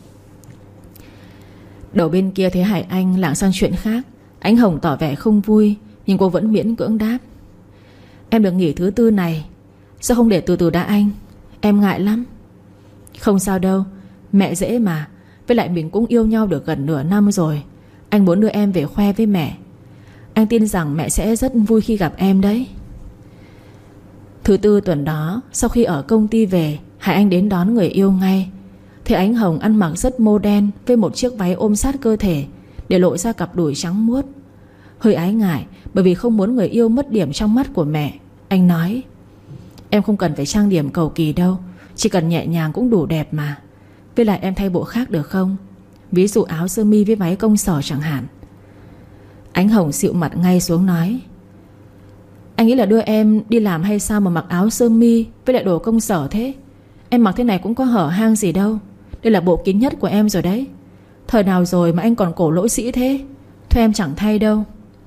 Đầu bên kia thấy Hải Anh lảng sang chuyện khác. Ánh Hồng tỏ vẻ không vui, nhưng cô vẫn miễn cưỡng đáp: Em được nghỉ thứ tư này, sao không để từ từ đã anh? Em ngại lắm. Không sao đâu, mẹ dễ mà. Với lại mình cũng yêu nhau được gần nửa năm rồi. Anh muốn đưa em về khoe với mẹ. Anh tin rằng mẹ sẽ rất vui khi gặp em đấy. Thứ tư tuần đó, sau khi ở công ty về, Hải Anh đến đón người yêu ngay. Thấy Ánh Hồng ăn mặc rất modern, với một chiếc váy ôm sát cơ thể, để lộ ra cặp đùi trắng muốt. Hơi ái ngại, bởi vì không muốn người yêu mất điểm trong mắt của mẹ. Anh nói: Em không cần phải trang điểm cầu kỳ đâu, chỉ cần nhẹ nhàng cũng đủ đẹp mà. Với lại em thay bộ khác được không? Ví dụ áo sơ mi với váy công sở chẳng hạn. Ánh Hồng xịu mặt ngay xuống nói: Anh nghĩ là đưa em đi làm hay sao mà mặc áo sơ mi với lại đồ công sở thế? Em mặc thế này cũng có hở hang gì đâu. Đây là bộ kín nhất của em rồi đấy. Thời nào rồi mà anh còn cổ lỗ sĩ thế? Thôi em chẳng thay đâu.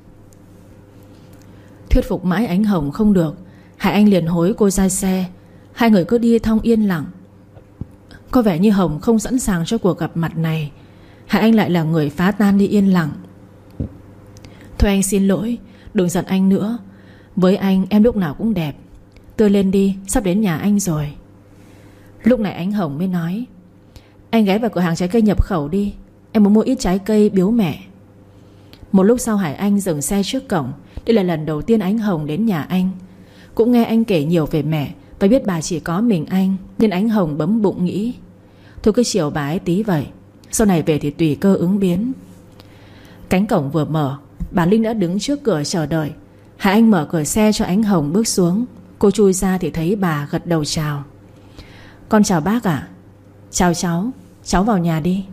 Thuyết phục mãi Ánh Hồng không được, Hải Anh liền hối cô ra xe. Hai người cứ đi thong yên lặng. Có vẻ như Hồng không sẵn sàng cho cuộc gặp mặt này. Hải Anh lại là người phá tan đi yên lặng. Thôi anh xin lỗi, đừng giận anh nữa. Với anh em lúc nào cũng đẹp. Tươi lên đi, sắp đến nhà anh rồi. Lúc này Ánh Hồng mới nói: Anh ghé vào cửa hàng trái cây nhập khẩu đi, em muốn mua ít trái cây biếu mẹ. Một lúc sau Hải Anh dừng xe trước cổng. Đây là lần đầu tiên Ánh Hồng đến nhà anh. Cũng nghe anh kể nhiều về mẹ, và biết bà chỉ có mình anh, nên Ánh Hồng bấm bụng nghĩ: Thôi cứ chiều bà ấy tí vậy, sau này về thì tùy cơ ứng biến. Cánh cổng vừa mở, bà Linh đã đứng trước cửa chờ đợi. Hải Anh mở cửa xe cho Ánh Hồng bước xuống. Cô chui ra thì thấy bà gật đầu chào: Con chào bác ạ. Chào cháu, cháu vào nhà đi.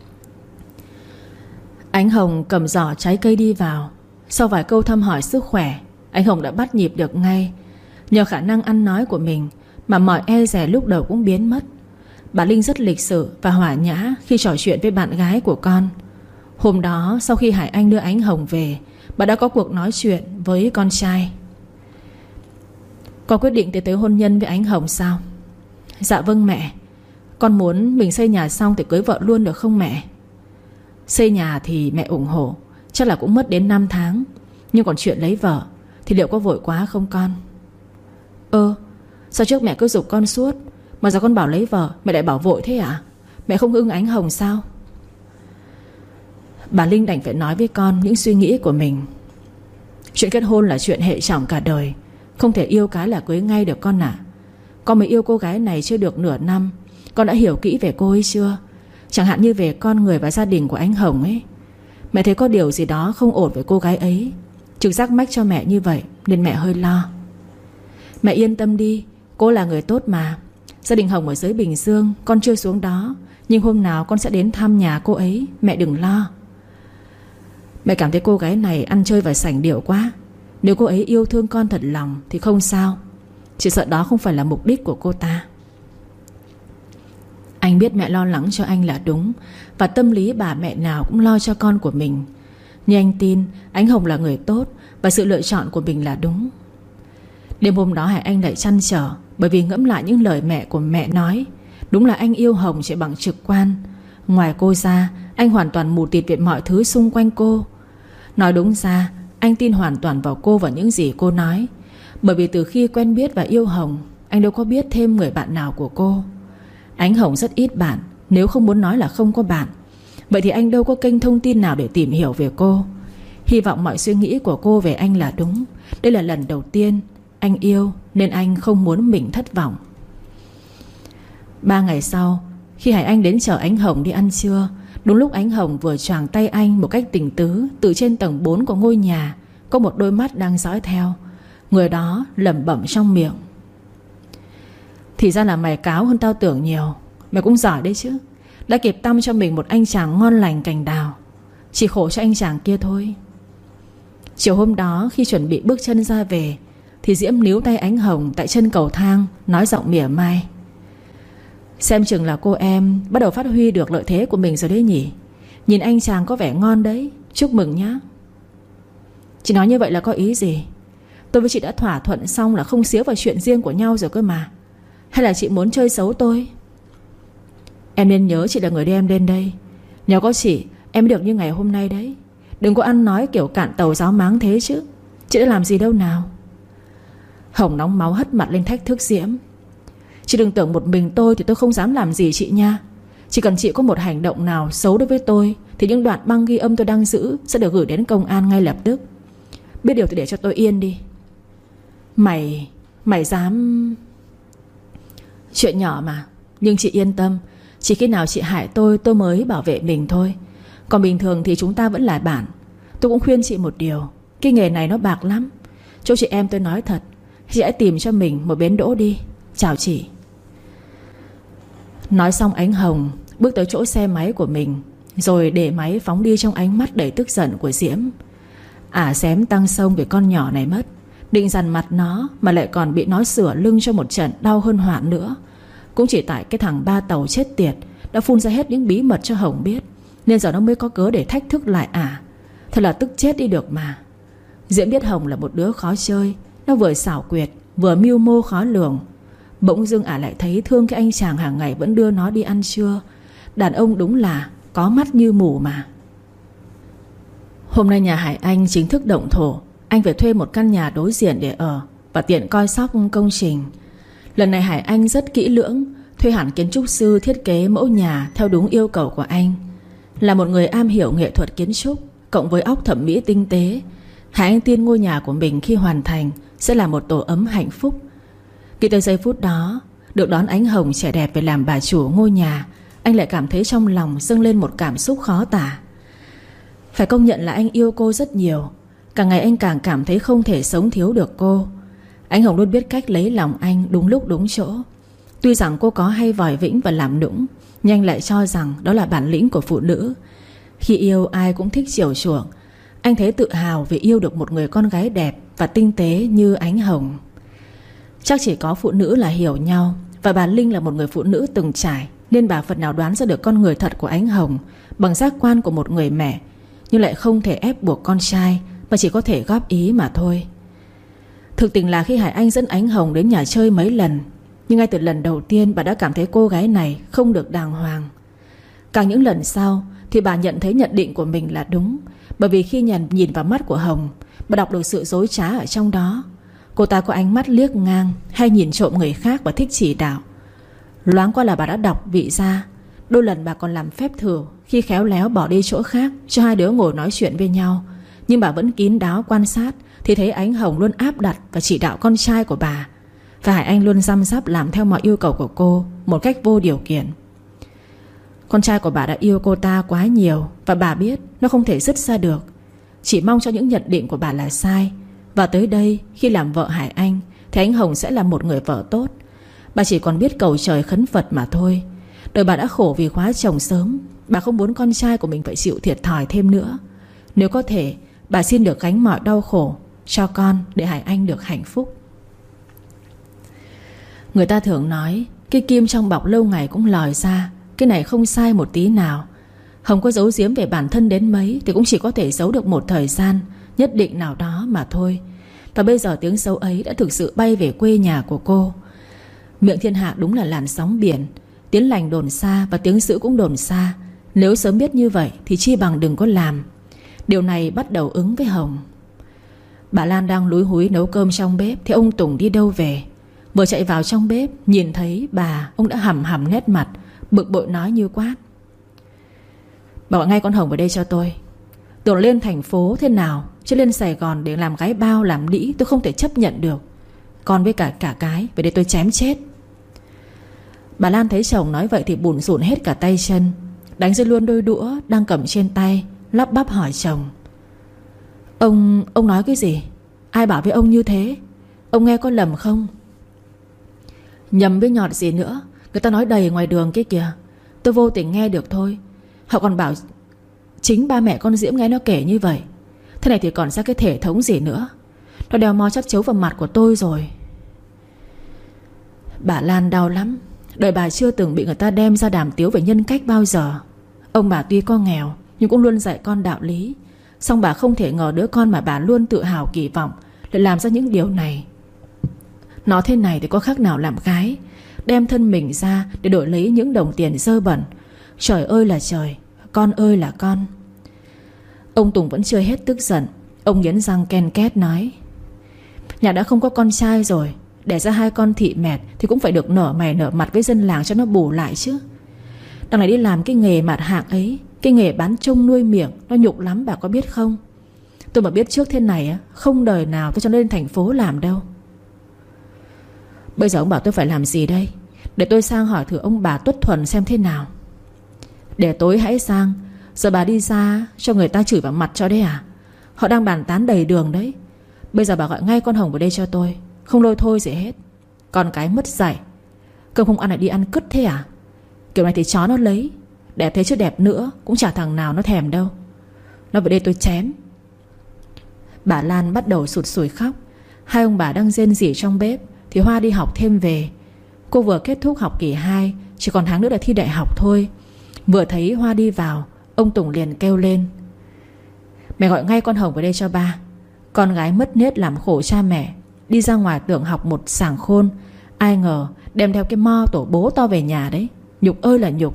Ánh Hồng cầm giỏ trái cây đi vào. Sau vài câu thăm hỏi sức khỏe, Ánh Hồng đã bắt nhịp được ngay. Nhờ khả năng ăn nói của mình mà mọi e dè lúc đầu cũng biến mất. Bà Linh rất lịch sự và hòa nhã khi trò chuyện với bạn gái của con. Hôm đó sau khi Hải Anh đưa Ánh Hồng về, bà đã có cuộc nói chuyện với con trai. Con quyết định tiến tới hôn nhân với Ánh Hồng sao? Dạ vâng mẹ. Con muốn mình xây nhà xong thì cưới vợ luôn được không mẹ? Xây nhà thì mẹ ủng hộ, chắc là cũng mất đến năm tháng. Nhưng còn chuyện lấy vợ thì liệu có vội quá không con? Ơ, sao trước mẹ cứ giục con suốt, mà giờ con bảo lấy vợ mẹ lại bảo vội thế à? Mẹ không ưng Ánh Hồng sao? Bà Linh đành phải nói với con những suy nghĩ của mình. Chuyện kết hôn là chuyện hệ trọng cả đời, không thể yêu cái là cưới ngay được con ạ. à. Con mới yêu cô gái này chưa được nửa năm, con đã hiểu kỹ về cô ấy chưa? Chẳng hạn như về con người và gia đình của Ánh Hồng ấy. Mẹ thấy có điều gì đó không ổn với cô gái ấy. Trực giác mách cho mẹ như vậy, nên mẹ hơi lo. Mẹ yên tâm đi, cô là người tốt mà. Gia đình Hồng ở dưới Bình Dương, con chưa xuống đó, nhưng hôm nào con sẽ đến thăm nhà cô ấy, mẹ đừng lo. Mẹ cảm thấy cô gái này ăn chơi và sành điệu quá. Nếu cô ấy yêu thương con thật lòng thì không sao. Chỉ sợ đó không phải là mục đích của cô ta. Anh biết mẹ lo lắng cho anh là đúng, và tâm lý bà mẹ nào cũng lo cho con của mình. Nhưng anh tin Ánh Hồng là người tốt, và sự lựa chọn của mình là đúng. Đêm hôm đó Hải Anh lại trăn trở, bởi vì ngẫm lại những lời mẹ của mẹ nói. Đúng là anh yêu Hồng chỉ bằng trực quan. Ngoài cô ra, anh hoàn toàn mù tịt về mọi thứ xung quanh cô. Nói đúng ra, anh tin hoàn toàn vào cô và những gì cô nói. Bởi vì từ khi quen biết và yêu Hồng, anh đâu có biết thêm người bạn nào của cô. Ánh Hồng rất ít bạn, nếu không muốn nói là không có bạn. Vậy thì anh đâu có kênh thông tin nào để tìm hiểu về cô. Hy vọng mọi suy nghĩ của cô về anh là đúng. Đây là lần đầu tiên anh yêu, nên anh không muốn mình thất vọng. Ba ngày sau, khi Hải Anh đến chở Ánh Hồng đi ăn trưa, đúng lúc Ánh Hồng vừa choàng tay anh một cách tình tứ, từ trên tầng bốn của ngôi nhà có một đôi mắt đang dõi theo. Người đó lẩm bẩm trong miệng: thì ra là mày cáo hơn tao tưởng nhiều. Mày cũng giỏi đấy chứ, đã kịp tăm cho mình một anh chàng ngon lành cành đào. Chỉ khổ cho anh chàng kia thôi. Chiều hôm đó khi chuẩn bị bước chân ra về, thì Diễm níu tay Ánh Hồng tại chân cầu thang, nói giọng mỉa mai: xem chừng là cô em bắt đầu phát huy được lợi thế của mình rồi đấy nhỉ. Nhìn anh chàng có vẻ ngon đấy, chúc mừng nhá. Chị nói như vậy là có ý gì? Tôi với chị đã thỏa thuận xong là không xíu vào chuyện riêng của nhau rồi cơ mà. Hay là chị muốn chơi xấu tôi? Em nên nhớ chị là người đem lên đây. Nhờ có chị em mới được như ngày hôm nay đấy. Đừng có ăn nói kiểu cạn tàu giáo máng thế chứ. Chị đã làm gì đâu nào. Hồng nóng máu hất mặt lên thách thức Diễm: chị đừng tưởng một mình tôi thì tôi không dám làm gì chị nha. Chỉ cần chị có một hành động nào xấu đối với tôi, thì những đoạn băng ghi âm tôi đang giữ sẽ được gửi đến công an ngay lập tức. Biết điều thì để cho tôi yên đi. Mày Mày dám... Chuyện nhỏ mà. Nhưng chị yên tâm, chỉ khi nào chị hại tôi tôi mới bảo vệ mình thôi. Còn bình thường thì chúng ta vẫn là bạn. Tôi cũng khuyên chị một điều: cái nghề này nó bạc lắm. Chỗ chị em tôi nói thật, chị hãy tìm cho mình một bến đỗ đi. Chào chị. Nói xong Ánh Hồng bước tới chỗ xe máy của mình, rồi để máy phóng đi trong ánh mắt đầy tức giận của Diễm. Ả xém tăng sông về con nhỏ này mất. Định dằn mặt nó mà lại còn bị nó sửa lưng cho một trận đau hơn hoạn nữa. Cũng chỉ tại cái thằng ba tàu chết tiệt đã phun ra hết những bí mật cho Hồng biết, nên giờ nó mới có cớ để thách thức lại Ả. Thật là tức chết đi được mà. Diễm biết Hồng là một đứa khó chơi. Nó vừa xảo quyệt vừa mưu mô khó lường. Bỗng dưng Ả lại thấy thương cái anh chàng hàng ngày vẫn đưa nó đi ăn trưa. Đàn ông đúng là có mắt như mù mà. Hôm nay nhà Hải Anh chính thức động thổ. Anh phải thuê một căn nhà đối diện để ở và tiện coi sóc công trình. Lần này Hải Anh rất kỹ lưỡng, thuê hẳn kiến trúc sư thiết kế mẫu nhà theo đúng yêu cầu của anh. Là một người am hiểu nghệ thuật kiến trúc, cộng với óc thẩm mỹ tinh tế, Hải Anh tin ngôi nhà của mình khi hoàn thành sẽ là một tổ ấm hạnh phúc. Khi tới giây phút đó được đón Ánh Hồng trẻ đẹp về làm bà chủ ngôi nhà, anh lại cảm thấy trong lòng dâng lên một cảm xúc khó tả. Phải công nhận là anh yêu cô rất nhiều. Càng ngày anh càng cảm thấy không thể sống thiếu được cô. Ánh Hồng luôn biết cách lấy lòng anh đúng lúc đúng chỗ. Tuy rằng cô có hay vòi vĩnh và làm nũng, nhưng anh lại cho rằng đó là bản lĩnh của phụ nữ. Khi yêu ai cũng thích chiều chuộng. Anh thấy tự hào vì yêu được một người con gái đẹp và tinh tế như Ánh Hồng. Chắc chỉ có phụ nữ là hiểu nhau, và bà Linh là một người phụ nữ từng trải, nên bà phần nào đoán ra được con người thật của Ánh Hồng bằng giác quan của một người mẹ, nhưng lại không thể ép buộc con trai, mà chỉ có thể góp ý mà thôi. Thực tình là khi Hải Anh dẫn Ánh Hồng đến nhà chơi mấy lần, nhưng ngay từ lần đầu tiên bà đã cảm thấy cô gái này không được đàng hoàng. Càng những lần sau thì bà nhận thấy nhận định của mình là đúng. Bởi vì khi nhìn vào mắt của Hồng, bà đọc được sự dối trá ở trong đó. Cô ta có ánh mắt liếc ngang, hay nhìn trộm người khác và thích chỉ đạo. Loáng qua là bà đã đọc vị ra. Đôi lần bà còn làm phép thử khi khéo léo bỏ đi chỗ khác cho hai đứa ngồi nói chuyện với nhau. Nhưng bà vẫn kín đáo quan sát thì thấy Ánh Hồng luôn áp đặt và chỉ đạo con trai của bà, và Hải Anh luôn răm rắp làm theo mọi yêu cầu của cô một cách vô điều kiện. Con trai của bà đã yêu cô ta quá nhiều, và bà biết nó không thể dứt ra được. Chỉ mong cho những nhận định của bà là sai. Và tới đây, khi làm vợ Hải Anh thì Ánh Hồng sẽ là một người vợ tốt. Bà chỉ còn biết cầu trời khấn Phật mà thôi. Đời bà đã khổ vì khóa chồng sớm. Bà không muốn con trai của mình phải chịu thiệt thòi thêm nữa. Nếu có thể, bà xin được gánh mọi đau khổ cho con, để Hải Anh được hạnh phúc. Người ta thường nói cái kim trong bọc lâu ngày cũng lòi ra. Cái này không sai một tí nào. Hồng có giấu giếm về bản thân đến mấy thì cũng chỉ có thể giấu được một thời gian nhất định nào đó mà thôi. Và bây giờ tiếng xấu ấy đã thực sự bay về quê nhà của cô. Miệng thiên hạ đúng là làn sóng biển. Tiếng lành đồn xa và tiếng dữ cũng đồn xa. Nếu sớm biết như vậy thì chi bằng đừng có làm. Điều này bắt đầu ứng với Hồng. Bà Lan đang lúi húi nấu cơm trong bếp thì ông Tùng đi đâu về. Vừa chạy vào trong bếp, nhìn thấy bà, ông đã hầm hầm nét mặt, bực bội nói như quát: "Bà gọi ngay con Hồng vào đây cho tôi. Tưởng lên thành phố thế nào, chứ lên Sài Gòn để làm gái bao làm đĩ tôi không thể chấp nhận được. Con với cả cả cái, về đây tôi chém chết." Bà Lan thấy chồng nói vậy thì bủn rủn hết cả tay chân, đánh rơi luôn đôi đũa đang cầm trên tay, lắp bắp hỏi chồng: Ông, ông nói cái gì? Ai bảo với ông như thế? Ông nghe có lầm không?" "Nhầm với nhọt gì nữa, người ta nói đầy ngoài đường kia kìa. Tôi vô tình nghe được thôi. Họ còn bảo chính ba mẹ con Diễm nghe nó kể như vậy. Thế này thì còn ra cái thể thống gì nữa. Nó đeo mó chắc chấu vào mặt của tôi rồi." Bà Lan đau lắm. Đời bà chưa từng bị người ta đem ra đàm tiếu về nhân cách bao giờ. Ông bà tuy có nghèo nhưng cũng luôn dạy con đạo lý. Song bà không thể ngờ đứa con mà bà luôn tự hào kỳ vọng lại làm ra những điều này. Nó thế này thì có khác nào làm gái, đem thân mình ra để đổi lấy những đồng tiền dơ bẩn. Trời ơi là trời, con ơi là con. Ông Tùng vẫn chưa hết tức giận. Ông nghiến răng ken két nói: "Nhà đã không có con trai rồi, đẻ ra hai con thị mẹt thì cũng phải được nở mày nở mặt với dân làng cho nó bù lại chứ. Đằng này đi làm cái nghề mặt hạng ấy, cái nghề bán trông nuôi miệng, nó nhục lắm bà có biết không? Tôi mà biết trước thế này không đời nào tôi cho nó lên thành phố làm đâu." "Bây giờ ông bảo tôi phải làm gì đây? Để tôi sang hỏi thử ông bà Tuất Thuần xem thế nào." "Để tối hãy sang. Giờ bà đi ra cho người ta chửi vào mặt cho đấy à? Họ đang bàn tán đầy đường đấy. Bây giờ bà gọi ngay con Hồng vào đây cho tôi. Không lôi thôi gì hết. Con cái mất dạy. Cơm không ăn lại đi ăn cứt thế à? Kiểu này thì chó nó lấy. Đẹp thế chứ đẹp nữa cũng chả thằng nào nó thèm đâu. Nó về đây tôi chém." Bà Lan bắt đầu sụt sùi khóc. Hai ông bà đang rên rỉ trong bếp thì Hoa đi học thêm về. Cô vừa kết thúc học kỳ hai, chỉ còn tháng nữa là thi đại học thôi. Vừa thấy Hoa đi vào, ông Tùng liền kêu lên: "Mẹ gọi ngay con Hồng vào đây cho ba. Con gái mất nết làm khổ cha mẹ, đi ra ngoài tưởng học một sảng khôn, ai ngờ đem theo cái mo tổ bố to về nhà đấy. Nhục ơi là nhục."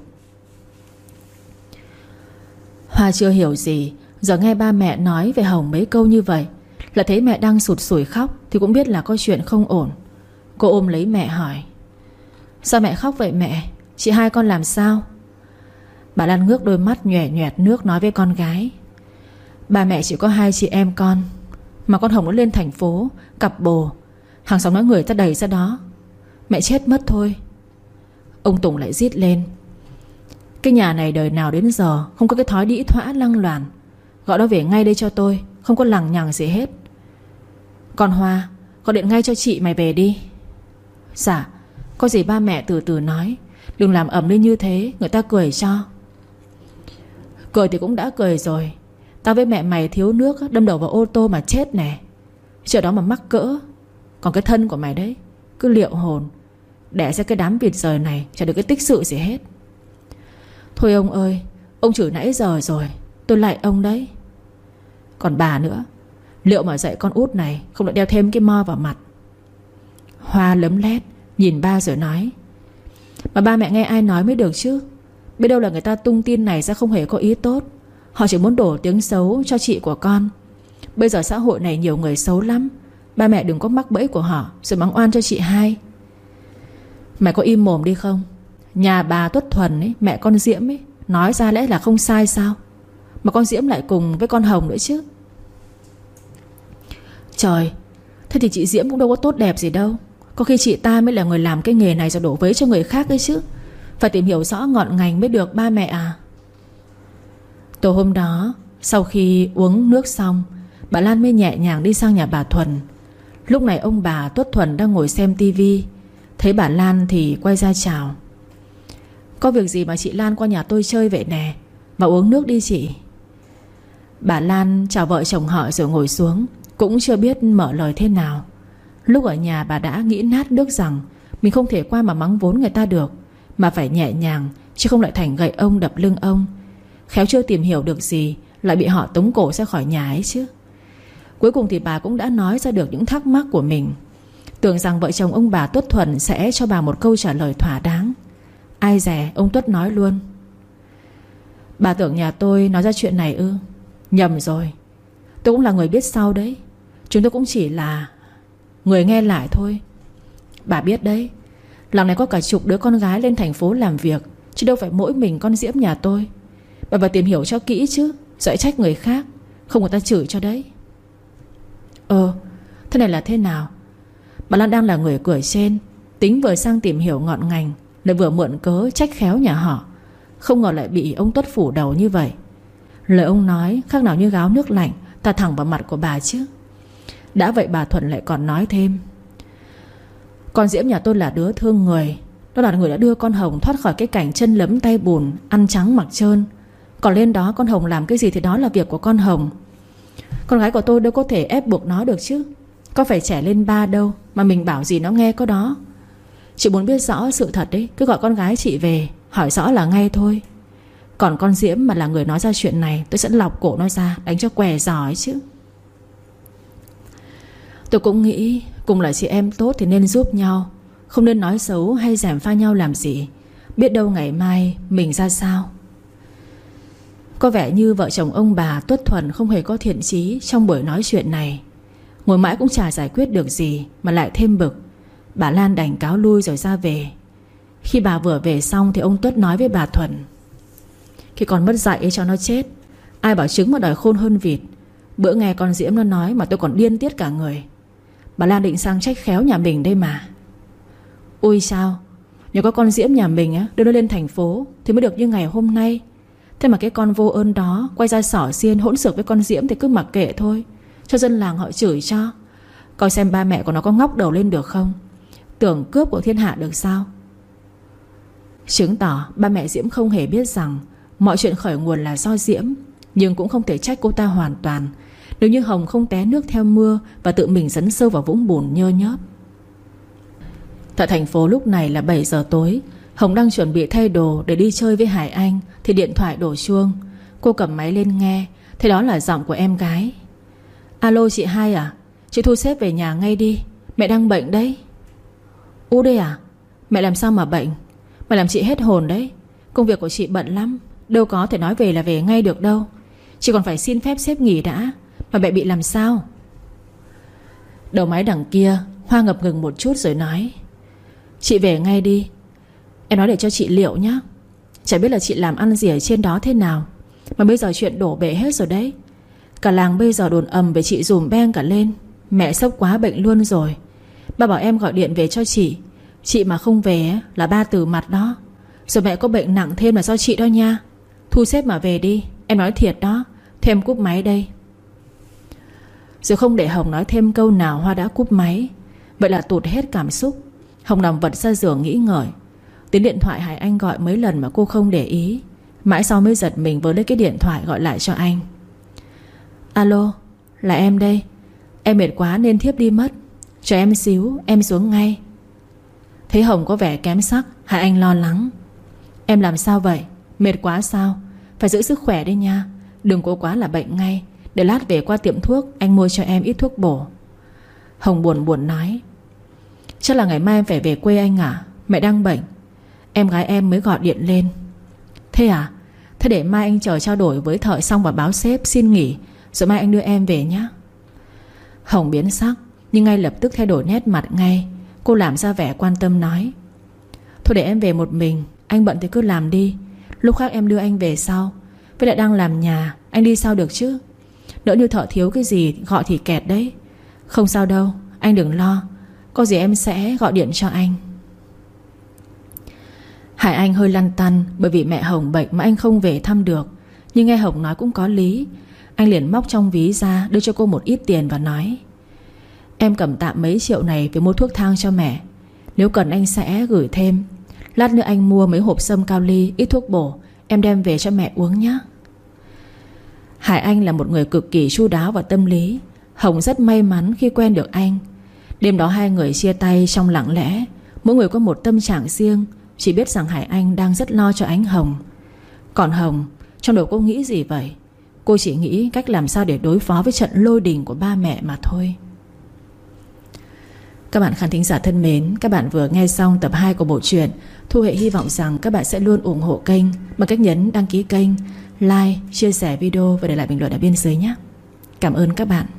Hoa chưa hiểu gì, giờ nghe ba mẹ nói về Hồng mấy câu như vậy, là thấy mẹ đang sụt sùi khóc thì cũng biết là có chuyện không ổn. Cô ôm lấy mẹ hỏi: "Sao mẹ khóc vậy mẹ? Chị hai con làm sao?" Bà Lan ngước đôi mắt nhòe nhòe nước nói với con gái: "Ba mẹ chỉ có hai chị em con, mà con Hồng nó lên thành phố cặp bồ, hàng xóm nói người ta đầy ra đó. Mẹ chết mất thôi." Ông Tùng lại rít lên: "Cái nhà này đời nào đến giờ không có cái thói đĩ thõa lăng loàn. Gọi nó về ngay đây cho tôi, không có lằng nhằng gì hết. Con Hoa, gọi điện ngay cho chị mày về đi." "Dạ, có gì ba mẹ từ từ nói. Đừng làm ầm lên như thế, người ta cười cho." "Cười thì cũng đã cười rồi. Tao với mẹ mày thiếu nước đâm đầu vào ô tô mà chết nè. Chuyện đó mà mắc cỡ. Còn cái thân của mày đấy, cứ liệu hồn, đẻ ra cái đám vịt rời này chả được cái tích sự gì hết." "Thôi ông ơi, ông chửi nãy giờ rồi, tôi lạy ông đấy. Còn bà nữa, liệu mà dạy con út này không lại đeo thêm cái mo vào mặt." Hoa lấm lét nhìn ba rồi nói: "Mà ba mẹ nghe ai nói mới được chứ. Biết đâu là người ta tung tin này ra không hề có ý tốt. Họ chỉ muốn đổ tiếng xấu cho chị của con. Bây giờ xã hội này nhiều người xấu lắm. Ba mẹ đừng có mắc bẫy của họ rồi mang oan cho chị hai. Mày có im mồm đi không? Nhà bà Tuất Thuần ấy, mẹ con Diễm ấy, nói ra lẽ là không sai sao? Mà con Diễm lại cùng với con Hồng nữa chứ. Trời, thế thì chị Diễm cũng đâu có tốt đẹp gì đâu. Có khi chị ta mới là người làm cái nghề này rồi đổ vấy cho người khác đấy chứ. Phải tìm hiểu rõ ngọn ngành mới được ba mẹ à. Tối hôm đó, sau khi uống nước xong, bà Lan mới nhẹ nhàng đi sang nhà bà Thuần. Lúc này ông bà Tuất Thuần đang ngồi xem tivi. Thấy bà Lan thì quay ra chào. Có việc gì mà chị Lan qua nhà tôi chơi vậy nè? Vào uống nước đi chị. Bà Lan chào vợ chồng họ rồi ngồi xuống, cũng chưa biết mở lời thế nào. Lúc ở nhà bà đã nghĩ nát nước rằng mình không thể qua mà mắng vốn người ta được, mà phải nhẹ nhàng, chứ không lại thành gậy ông đập lưng ông. Khéo chưa tìm hiểu được gì lại bị họ tống cổ ra khỏi nhà ấy chứ. Cuối cùng thì bà cũng đã nói ra được những thắc mắc của mình. Tưởng rằng vợ chồng ông bà Tuất Thuần sẽ cho bà một câu trả lời thỏa đáng. Ai dè ông Tuất nói luôn: bà tưởng nhà tôi nói ra chuyện này ư? Nhầm rồi. Tôi cũng là người biết sau đấy. Chúng tôi cũng chỉ là người nghe lại thôi. Bà biết đấy, làng này có cả chục đứa con gái lên thành phố làm việc, chứ đâu phải mỗi mình con Diễm nhà tôi. Bà phải tìm hiểu cho kỹ chứ, dạy trách người khác, không người ta chửi cho đấy. Ờ, thế này là thế nào? Bà Lan đang là người cửa trên, tính vừa sang tìm hiểu ngọn ngành, lại vừa mượn cớ trách khéo nhà họ. Không ngờ lại bị ông Tuất phủ đầu như vậy. Lời ông nói khác nào như gáo nước lạnh ta thẳng vào mặt của bà chứ. Đã vậy bà Thuần lại còn nói thêm: con Diễm nhà tôi là đứa thương người. Đó là người đã đưa con Hồng thoát khỏi cái cảnh chân lấm tay bùn, ăn trắng mặc trơn. Còn lên đó con Hồng làm cái gì thì đó là việc của con Hồng. Con gái của tôi đâu có thể ép buộc nó được chứ. Có phải trẻ lên ba đâu mà mình bảo gì nó nghe có đó. Chị muốn biết rõ sự thật đấy, cứ gọi con gái chị về, hỏi rõ là ngay thôi. Còn con Diễm mà là người nói ra chuyện này, tôi sẽ lọc cổ nó ra, đánh cho què giỏi chứ. Tôi cũng nghĩ cùng là chị em tốt thì nên giúp nhau, không nên nói xấu hay gièm pha nhau làm gì. Biết đâu ngày mai mình ra sao. Có vẻ như vợ chồng ông bà Tuất Thuần không hề có thiện chí trong buổi nói chuyện này. Ngồi mãi cũng chả giải quyết được gì mà lại thêm bực. Bà Lan đành cáo lui rồi ra về. Khi bà vừa về xong thì ông Tuất nói với bà Thuần: khi còn mất dạy ấy cho nó chết. Ai bảo trứng mà đòi khôn hơn vịt. Bữa nghe con Diễm nó nói mà tôi còn điên tiết cả người. Bà Lan định sang trách khéo nhà mình đây mà. Ui sao, nhờ có con Diễm nhà mình á đưa nó lên thành phố thì mới được như ngày hôm nay. Thế mà cái con vô ơn đó quay ra xỏ xiên hỗn xược với con Diễm thì cứ mặc kệ thôi, cho dân làng họ chửi cho. Coi xem ba mẹ của nó có ngóc đầu lên được không. Tưởng cướp của thiên hạ được sao. Chứng tỏ ba mẹ Diễm không hề biết rằng mọi chuyện khởi nguồn là do Diễm. Nhưng cũng không thể trách cô ta hoàn toàn nếu như Hồng không té nước theo mưa và tự mình dấn sâu vào vũng bùn nhơ nhớp. Tại thành phố lúc này là bảy giờ tối. Hồng đang chuẩn bị thay đồ để đi chơi với Hải Anh thì điện thoại đổ chuông. Cô cầm máy lên nghe, thế đó là giọng của em gái. Alo chị hai à? Chị thu xếp về nhà ngay đi, mẹ đang bệnh đấy. U đây à? Mẹ làm sao mà bệnh? Mày làm chị hết hồn đấy. Công việc của chị bận lắm, đâu có thể nói về là về ngay được đâu. Chị còn phải xin phép sếp nghỉ đã. Mà mẹ bị làm sao? Đầu máy đằng kia Hoa ngập ngừng một chút rồi nói: chị về ngay đi. Em nói để cho chị liệu nhá. Chả biết là chị làm ăn gì ở trên đó thế nào mà bây giờ chuyện đổ bể hết rồi đấy. Cả làng bây giờ đồn ầm về chị dùm beng cả lên. Mẹ sốc quá bệnh luôn rồi. Ba bảo em gọi điện về cho chị. Chị mà không về là ba từ mặt đó. Rồi mẹ có bệnh nặng thêm là do chị đó nha. Thu xếp mà về đi, em nói thiệt đó. Thôi em cúp máy đây. Rồi không để Hồng nói thêm câu nào, Hoa đã cúp máy. Vậy là tụt hết cảm xúc. Hồng nằm vật ra giường nghĩ ngợi. Tiếng điện thoại Hải Anh gọi mấy lần mà cô không để ý. Mãi sau mới giật mình với lấy cái điện thoại gọi lại cho anh. Alo, là em đây. Em mệt quá nên thiếp đi mất. Chờ em xíu, em xuống ngay. Thấy Hồng có vẻ kém sắc, Hải Anh lo lắng. Em làm sao vậy? Mệt quá sao? Phải giữ sức khỏe đi nha. Đừng cố quá là bệnh ngay. Để lát về qua tiệm thuốc anh mua cho em ít thuốc bổ. Hồng buồn buồn nói: chắc là ngày mai em phải về quê anh à? Mẹ đang bệnh. Em gái em mới gọi điện lên. Thế à? Thế để mai anh chờ trao đổi với thợ xong và báo sếp xin nghỉ, rồi mai anh đưa em về nhé. Hồng biến sắc. nhưng ngay lập tức thay đổi nét mặt ngay. Cô làm ra vẻ quan tâm nói: Thôi để em về một mình, anh bận thì cứ làm đi, lúc khác em đưa anh về sau. Với lại đang làm nhà, anh đi sao được chứ. Đỡ như Thợ thiếu cái gì gọi thì kẹt đấy. Không sao đâu, anh đừng lo, có gì em sẽ gọi điện cho anh. Hải Anh hơi lăn tăn bởi vì mẹ Hồng bệnh mà anh không về thăm được. Nhưng nghe Hồng nói cũng có lý. Anh liền móc trong ví ra đưa cho cô một ít tiền và nói: Em cầm tạm mấy triệu này về mua thuốc thang cho mẹ, nếu cần anh sẽ gửi thêm. Lát nữa anh mua mấy hộp sâm cao ly, ít thuốc bổ, em đem về cho mẹ uống nhé. Hải Anh là một người cực kỳ chu đáo và tâm lý. Hồng rất may mắn khi quen được anh. Đêm đó hai người chia tay trong lặng lẽ. Mỗi người có một tâm trạng riêng. Chỉ biết rằng Hải Anh đang rất lo cho anh Hồng. Còn Hồng, trong đầu cô nghĩ gì vậy? Cô chỉ nghĩ cách làm sao để đối phó với trận lôi đình của ba mẹ mà thôi. Các bạn khán thính giả thân mến, các bạn vừa nghe xong tập hai của bộ truyện. Thu Hệ hy vọng rằng các bạn sẽ luôn ủng hộ kênh bằng cách nhấn đăng ký kênh, like, chia sẻ video và để lại bình luận ở bên dưới nhé. Cảm ơn các bạn.